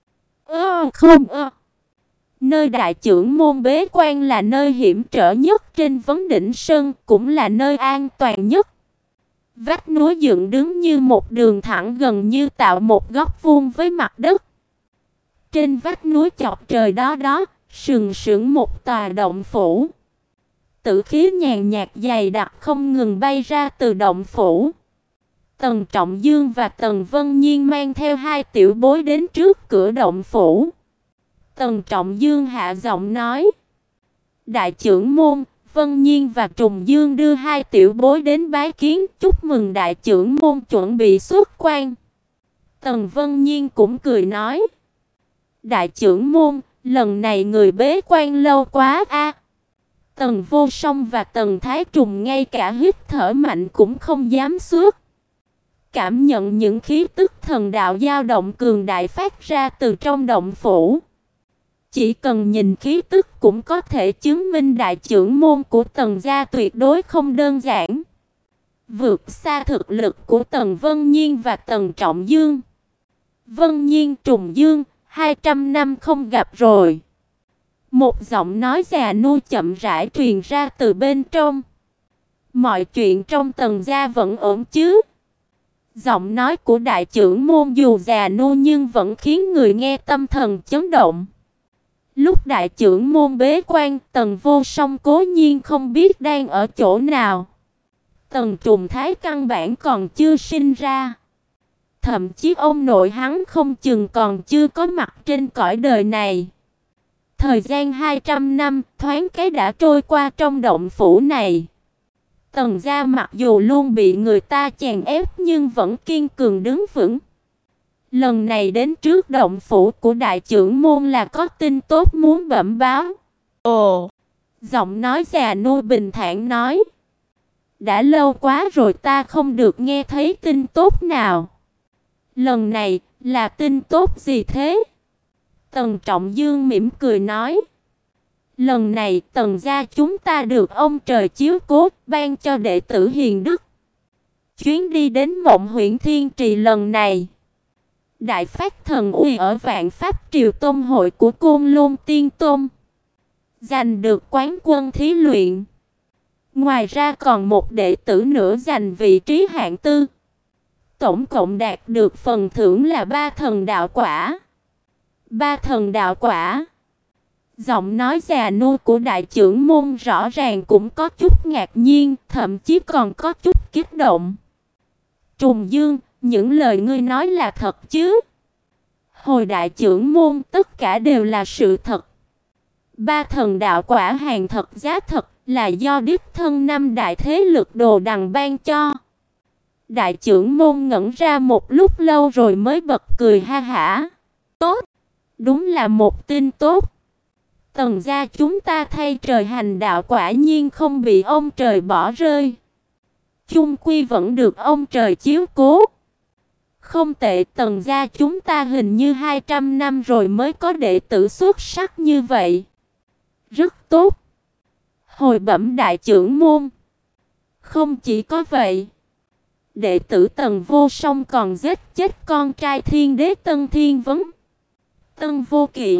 Ơ không ơ. Nơi đại trưởng môn bế quan là nơi hiểm trở nhất trên Vấn Đỉnh Sơn, cũng là nơi an toàn nhất. Vách núi dựng đứng như một đường thẳng, gần như tạo một góc vuông với mặt đất. Trên vách núi chọc trời đó đó, sừng sững một tòa động phủ. Tử khí nhàn nhạt dày đặc không ngừng bay ra từ động phủ. Tần Trọng Dương và Tần Vân Nhiên mang theo hai tiểu bối đến trước cửa động phủ. Tần Trọng Dương hạ giọng nói: Đại trưởng môn, Vân Nhiên và Trùng Dương đưa hai tiểu bối đến bái kiến, chúc mừng đại trưởng môn chuẩn bị xuất quan. Tần Vân Nhiên cũng cười nói: Đại trưởng môn, Lần này người bế quan lâu quá a. Tần Vô Song và Tần Thái Trùng ngay cả hít thở mạnh cũng không dám xuất. Cảm nhận những khí tức thần đạo dao động cường đại phát ra từ trong động phủ. Chỉ cần nhìn khí tức cũng có thể chứng minh đại trưởng môn của Tần gia tuyệt đối không đơn giản. Vượt xa thực lực của Tần Vân Nhiên và Tần Trọng Dương. Vân Nhiên, Trùng Dương, hai trăm năm không gặp rồi. Một giọng nói già nua chậm rãi truyền ra từ bên trong. Mọi chuyện trong Tần gia vẫn ổn chứ? Giọng nói của đại trưởng môn dù già nua nhưng vẫn khiến người nghe tâm thần chấn động. Lúc đại trưởng môn bế quan, Tần Vô Song cố nhiên không biết đang ở chỗ nào. Tần Trùng Thái căn bản còn chưa sinh ra. Thậm chí ông nội hắn không chừng còn chưa có mặt trên cõi đời này. Thời gian hai trăm năm thoáng cái đã trôi qua trong động phủ này. Tần gia mặc dù luôn bị người ta chèn ép nhưng vẫn kiên cường đứng vững. Lần này đến trước động phủ của đại trưởng môn là có tin tốt muốn bẩm báo. Ồ! Giọng nói già nua bình thản nói. Đã lâu quá rồi ta không được nghe thấy tin tốt nào. Lần này là tin tốt gì thế? Tần Trọng Dương mỉm cười nói. Lần này Tần gia chúng ta được ông trời chiếu cố, ban cho đệ tử hiền đức. Chuyến đi đến Mộng Huyện Thiên Trì lần này, đại phát thần uy ở Vạn Pháp Triều Tông hội của Côn Lôn Tiên Tôn, giành được quán quân thí luyện. Ngoài ra còn một đệ tử nữa giành vị trí hạng tư. Tổng cộng đạt được phần thưởng là ba thần đạo quả. Ba thần đạo quả. Giọng nói già nua của đại trưởng môn rõ ràng cũng có chút ngạc nhiên, thậm chí còn có chút kích động. Trùng Dương, những lời ngươi nói là thật chứ? Hồi đại trưởng môn tất cả đều là sự thật. Ba thần đạo quả hàng thật giá thật là do đích thân năm đại thế lực đồ đằng ban cho. Đại trưởng môn ngẩn ra một lúc lâu rồi mới bật cười ha hả. Tốt, đúng là một tin tốt. Tần gia chúng ta thay trời hành đạo quả nhiên không bị ông trời bỏ rơi. Chung quy vẫn được ông trời chiếu cố. Không tệ, Tần gia chúng ta hình như hai trăm năm rồi mới có đệ tử xuất sắc như vậy. Rất tốt. Hồi bẩm đại trưởng môn. Không chỉ có vậy, đệ tử Tần Vô Song còn giết chết con trai Thiên Đế Tân Thiên Vấn, Tân Vô Kỵ,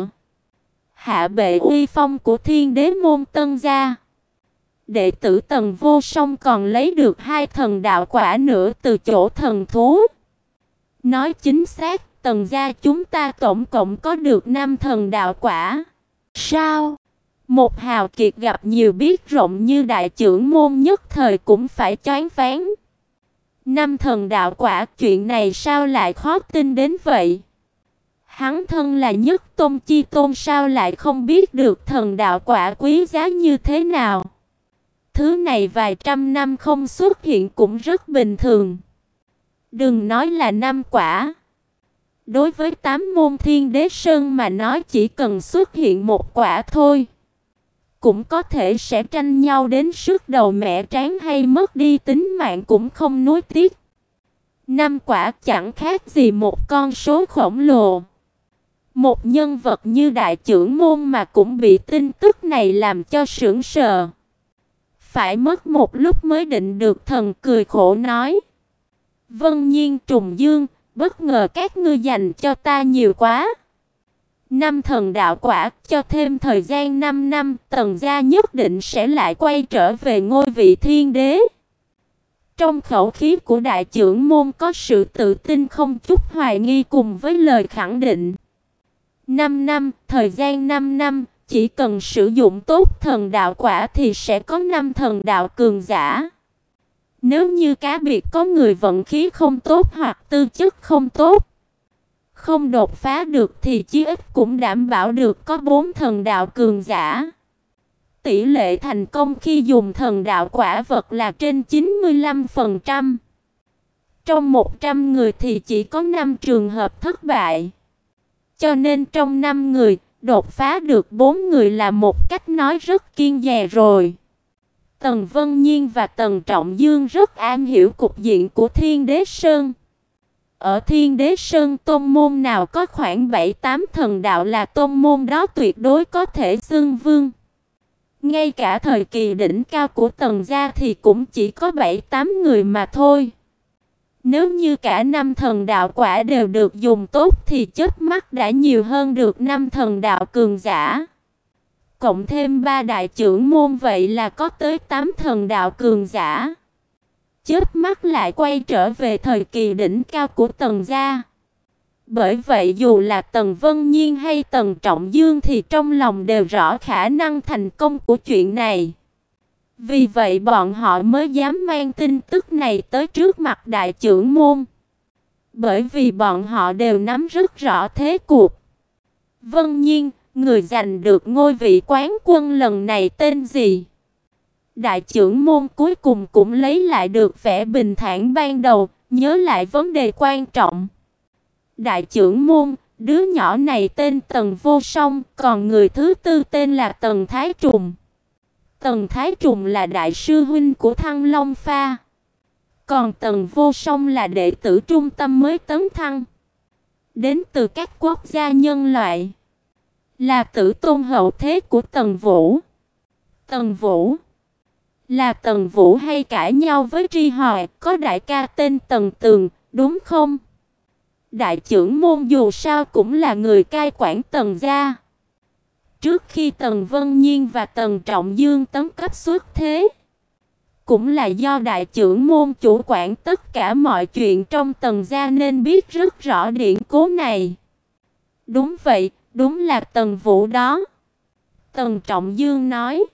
hạ bệ uy phong của Thiên Đế môn Tân gia. Đệ tử Tần Vô Song còn lấy được hai thần đạo quả nữa từ chỗ thần thú. Nói chính xác, Tần gia chúng ta tổng cộng có được năm thần đạo quả. Sao? Một hào kiệt gặp nhiều biết rộng như đại trưởng môn nhất thời cũng phải choáng váng. Năm thần đạo quả, chuyện này sao lại khó tin đến vậy? Hắn thân là nhất tôn chi tôn sao lại không biết được thần đạo quả quý giá như thế nào? Thứ này vài trăm năm không xuất hiện cũng rất bình thường. Đừng nói là năm quả. Đối với tám môn Thiên Đế Sơn mà nói chỉ cần xuất hiện một quả thôi, cũng có thể sẽ tranh nhau đến sức đầu mẹ tráng hay mất đi tính mạng cũng không nuối tiếc. Năm quả chẳng khác gì một con số khổng lồ. Một nhân vật như đại trưởng môn mà cũng bị tin tức này làm cho sững sờ. Phải mất một lúc mới định được, thần cười khổ nói. Vân Nhiên, Trùng Dương, bất ngờ các ngươi dành cho ta nhiều quá. Năm thần đạo quả, cho thêm thời gian năm năm, Tần gia nhất định sẽ lại quay trở về ngôi vị thiên đế. Trong khẩu khí của đại trưởng môn có sự tự tin không chút hoài nghi cùng với lời khẳng định. Năm năm, thời gian năm năm, chỉ cần sử dụng tốt thần đạo quả thì sẽ có năm thần đạo cường giả. Nếu như cá biệt có người vận khí không tốt hoặc tư chất không tốt, không đột phá được thì chí ít cũng đảm bảo được có bốn thần đạo cường giả. Tỷ lệ thành công khi dùng thần đạo quả vật là trên chín mươi lăm phần trăm. Trong một trăm người thì chỉ có năm trường hợp thất bại. Cho nên trong năm người, Đột phá được bốn người là một cách nói rất kiên dè rồi. Tần Vân Nhiên và Tần Trọng Dương rất am hiểu cục diện của Thiên Đế Sơn. Ở Thiên Đế Sơn, tôn môn nào có khoảng bảy tám thần đạo là tôn môn đó tuyệt đối có thể xưng vương. Ngay cả thời kỳ đỉnh cao của Tần gia thì cũng chỉ có bảy tám người mà thôi. Nếu như cả năm thần đạo quả đều được dùng tốt thì chớp mắt đã nhiều hơn được năm thần đạo cường giả. Cộng thêm ba đại trưởng môn vậy là có tới tám thần đạo cường giả. Chớp mắt lại quay trở về thời kỳ đỉnh cao của Tần gia. Bởi vậy dù là Tần Vân Nhiên hay Tần Trọng Dương thì trong lòng đều rõ khả năng thành công của chuyện này. Vì vậy bọn họ mới dám mang tin tức này tới trước mặt đại trưởng môn. Bởi vì bọn họ đều nắm rất rõ thế cuộc. Vân Nhiên, người giành được ngôi vị quán quân lần này tên gì? Đại trưởng môn cuối cùng cũng lấy lại được vẻ bình thản ban đầu, nhớ lại vấn đề quan trọng. Đại trưởng môn, đứa nhỏ này tên Tần Vô Song, còn người thứ tư tên là Tần Thái Trùng. Tần Thái Trùng là đại sư huynh của Thăng Long Pha. Còn Tần Vô Song là đệ tử trung tâm mới tấn thăng. Đến từ các quốc gia nhân loại. Là tử tôn hậu thế của Tần Vũ. Tần Vũ là Tần Vũ hay cãi nhau với Tri Hoài, có đại ca tên Tần Tường, đúng không? Đại trưởng môn dù sao cũng là người cai quản Tần gia. Trước khi Tần Vân Nhiên và Tần Trọng Dương tấn cấp xuất thế, cũng là do đại trưởng môn chủ quản tất cả mọi chuyện trong Tần gia nên biết rất rõ điển cố này. Đúng vậy, đúng là Tần Vũ đó. Tần Trọng Dương nói.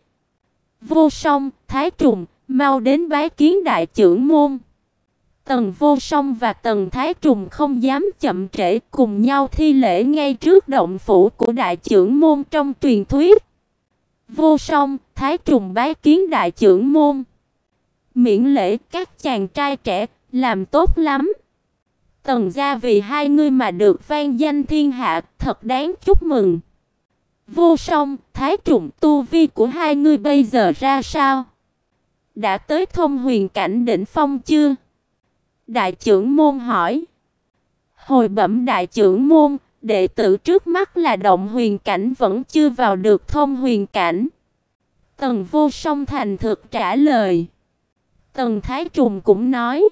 Vô Song, Thái Trùng, mau đến bái kiến đại trưởng môn. Tần Vô Song và Tần Thái Trùng không dám chậm trễ, cùng nhau thi lễ ngay trước động phủ của đại trưởng môn trong truyền thuyết. Vô Song, Thái Trùng bái kiến đại trưởng môn. Miễn lễ các chàng trai trẻ, làm tốt lắm. Tần gia vì hai ngươi mà được vang danh thiên hạ, thật đáng chúc mừng. Vô Song, Thái Trùng, tu vi của hai ngươi bây giờ ra sao? Đã tới thông huyền cảnh đỉnh phong chưa? Đại trưởng môn hỏi. Hồi bẩm đại trưởng môn, đệ tử trước mắt là động huyền cảnh vẫn chưa vào được thông huyền cảnh. Tần Vô Song thành thực trả lời. Tần Thái Trùng cũng nói.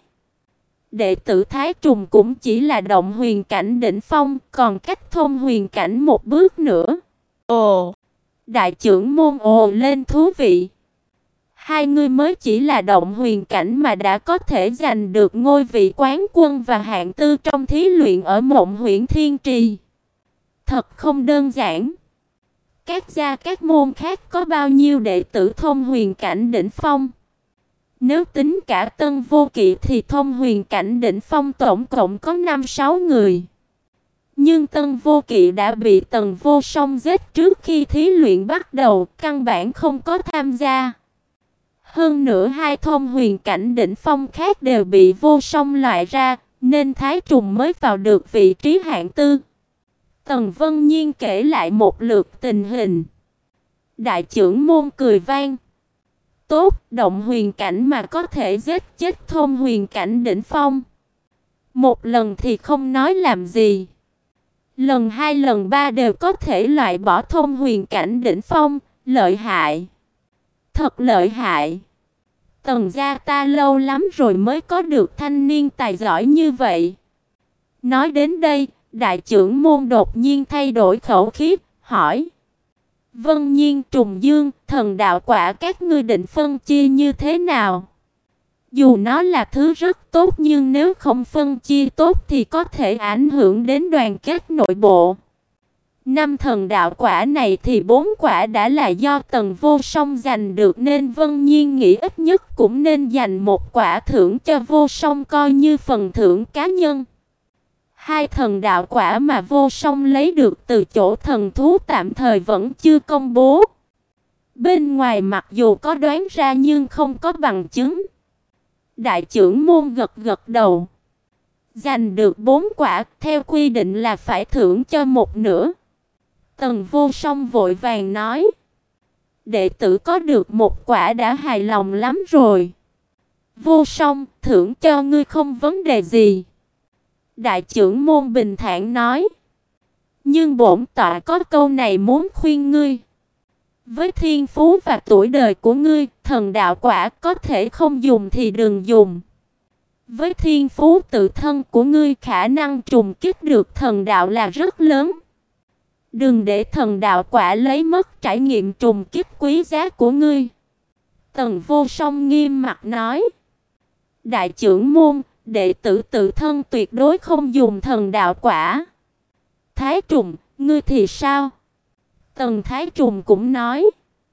Đệ tử Thái Trùng cũng chỉ là động huyền cảnh đỉnh phong, còn cách thông huyền cảnh một bước nữa. Ồ! Đại trưởng môn ồ lên thú vị. Hai người mới chỉ là động huyền cảnh mà đã có thể giành được ngôi vị quán quân và hạng tư trong thí luyện ở Mộng Huyễn Thiên Trì. Thật không đơn giản. Các gia các môn khác có bao nhiêu đệ tử thông huyền cảnh đỉnh phong? Nếu tính cả Tân Vô Kỵ thì thông huyền cảnh đỉnh phong tổng cộng có năm sáu người. Nhưng Tân Vô Kỵ đã bị Tần Vô Song giết trước khi thí luyện bắt đầu, căn bản không có tham gia. Hơn nữa hai thông huyền cảnh đỉnh phong khác đều bị Vô Song loại ra, nên Thái Trùng mới vào được vị trí hạng tư. Tần Vân Nhiên kể lại một lượt tình hình. Đại trưởng môn cười vang. Tốt, động huyền cảnh mà có thể giết chết thông huyền cảnh đỉnh phong. Một lần thì không nói làm gì. Lần hai lần ba đều có thể loại bỏ thông huyền cảnh đỉnh phong, lợi hại. Thật lợi hại. Tần gia ta lâu lắm rồi mới có được thanh niên tài giỏi như vậy. Nói đến đây, đại trưởng môn đột nhiên thay đổi khẩu khí, hỏi. Vân Nhiên, Trùng Dương, thần đạo quả các ngươi định phân chia như thế nào? Dù nó là thứ rất tốt nhưng nếu không phân chia tốt thì có thể ảnh hưởng đến đoàn kết nội bộ. Năm thần đạo quả này thì bốn quả đã là do Tần Vô Song giành được nên Vân Nhiên nghĩ ít nhất cũng nên dành một quả thưởng cho Vô Song coi như phần thưởng cá nhân. Hai thần đạo quả mà Vô Song lấy được từ chỗ thần thú tạm thời vẫn chưa công bố. Bên ngoài mặc dù có đoán ra nhưng không có bằng chứng. Đại trưởng môn gật gật đầu. Giành được bốn quả, theo quy định là phải thưởng cho một nửa. Tần Vô Song vội vàng nói. Đệ tử có được một quả đã hài lòng lắm rồi. Vô Song, thưởng cho ngươi không vấn đề gì. Đại trưởng môn bình thản nói. Nhưng bổn tọa có câu này muốn khuyên ngươi. Với thiên phú và tuổi đời của ngươi, thần đạo quả có thể không dùng thì đừng dùng. Với thiên phú tự thân của ngươi, khả năng trùng kích được thần đạo là rất lớn. Đừng để thần đạo quả lấy mất trải nghiệm trùng kích quý giá của ngươi. Tần Vô Song nghiêm mặt nói. Đại trưởng môn, đệ tử tự thân tuyệt đối không dùng thần đạo quả. Thái Trùng, ngươi thì sao? Tần Thái Trùng cũng nói.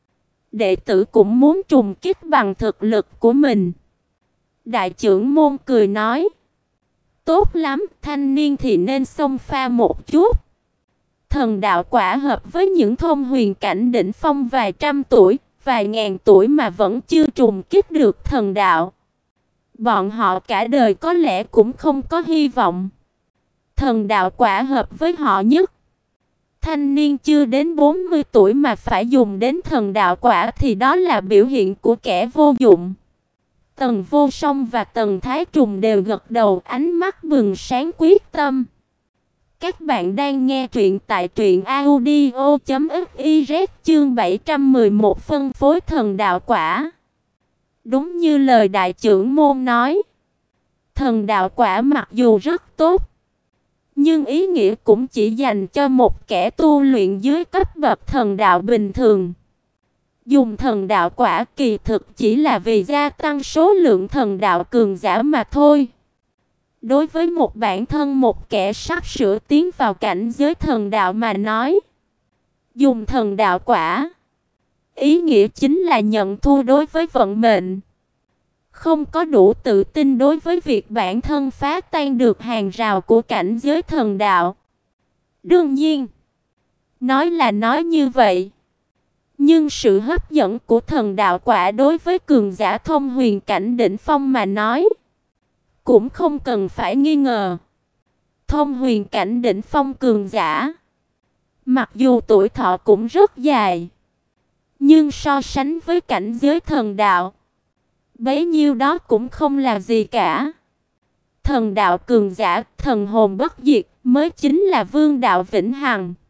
Đệ tử cũng muốn trùng kích bằng thực lực của mình. Đại trưởng môn cười nói. Tốt lắm, thanh niên thì nên xông pha một chút. Thần đạo quả hợp với những thông huyền cảnh đỉnh phong vài trăm tuổi, vài ngàn tuổi mà vẫn chưa trùng kích được thần đạo. Bọn họ cả đời có lẽ cũng không có hy vọng. Thần đạo quả hợp với họ nhất. Thanh niên chưa đến bốn mươi tuổi mà phải dùng đến thần đạo quả thì đó là biểu hiện của kẻ vô dụng. Tần Vô Song và Tần Thái Trùng đều gật đầu, ánh mắt bừng sáng quyết tâm. Các bạn đang nghe truyện tại truyện audio chấm fiz chương bảy trăm mười một phân phối thần đạo quả. Đúng như lời đại trưởng môn nói, thần đạo quả mặc dù rất tốt, nhưng ý nghĩa cũng chỉ dành cho một kẻ tu luyện dưới cấp bậc thần đạo bình thường. Dùng thần đạo quả kỳ thực chỉ là vì gia tăng số lượng thần đạo cường giả mà thôi. Đối với một bản thân một kẻ sắp sửa tiến vào cảnh giới thần đạo mà nói, dùng thần đạo quả, ý nghĩa chính là nhận thua đối với vận mệnh. Không có đủ tự tin đối với việc bản thân phá tan được hàng rào của cảnh giới thần đạo. Đương nhiên, nói là nói như vậy, nhưng sự hấp dẫn của thần đạo quả đối với cường giả thông huyền cảnh đỉnh phong mà nói, cũng không cần phải nghi ngờ. Thông huyền cảnh đỉnh phong cường giả, mặc dù tuổi thọ cũng rất dài, nhưng so sánh với cảnh giới thần đạo, bấy nhiêu đó cũng không là gì cả. Thần đạo cường giả, thần hồn bất diệt mới chính là vương đạo vĩnh hằng.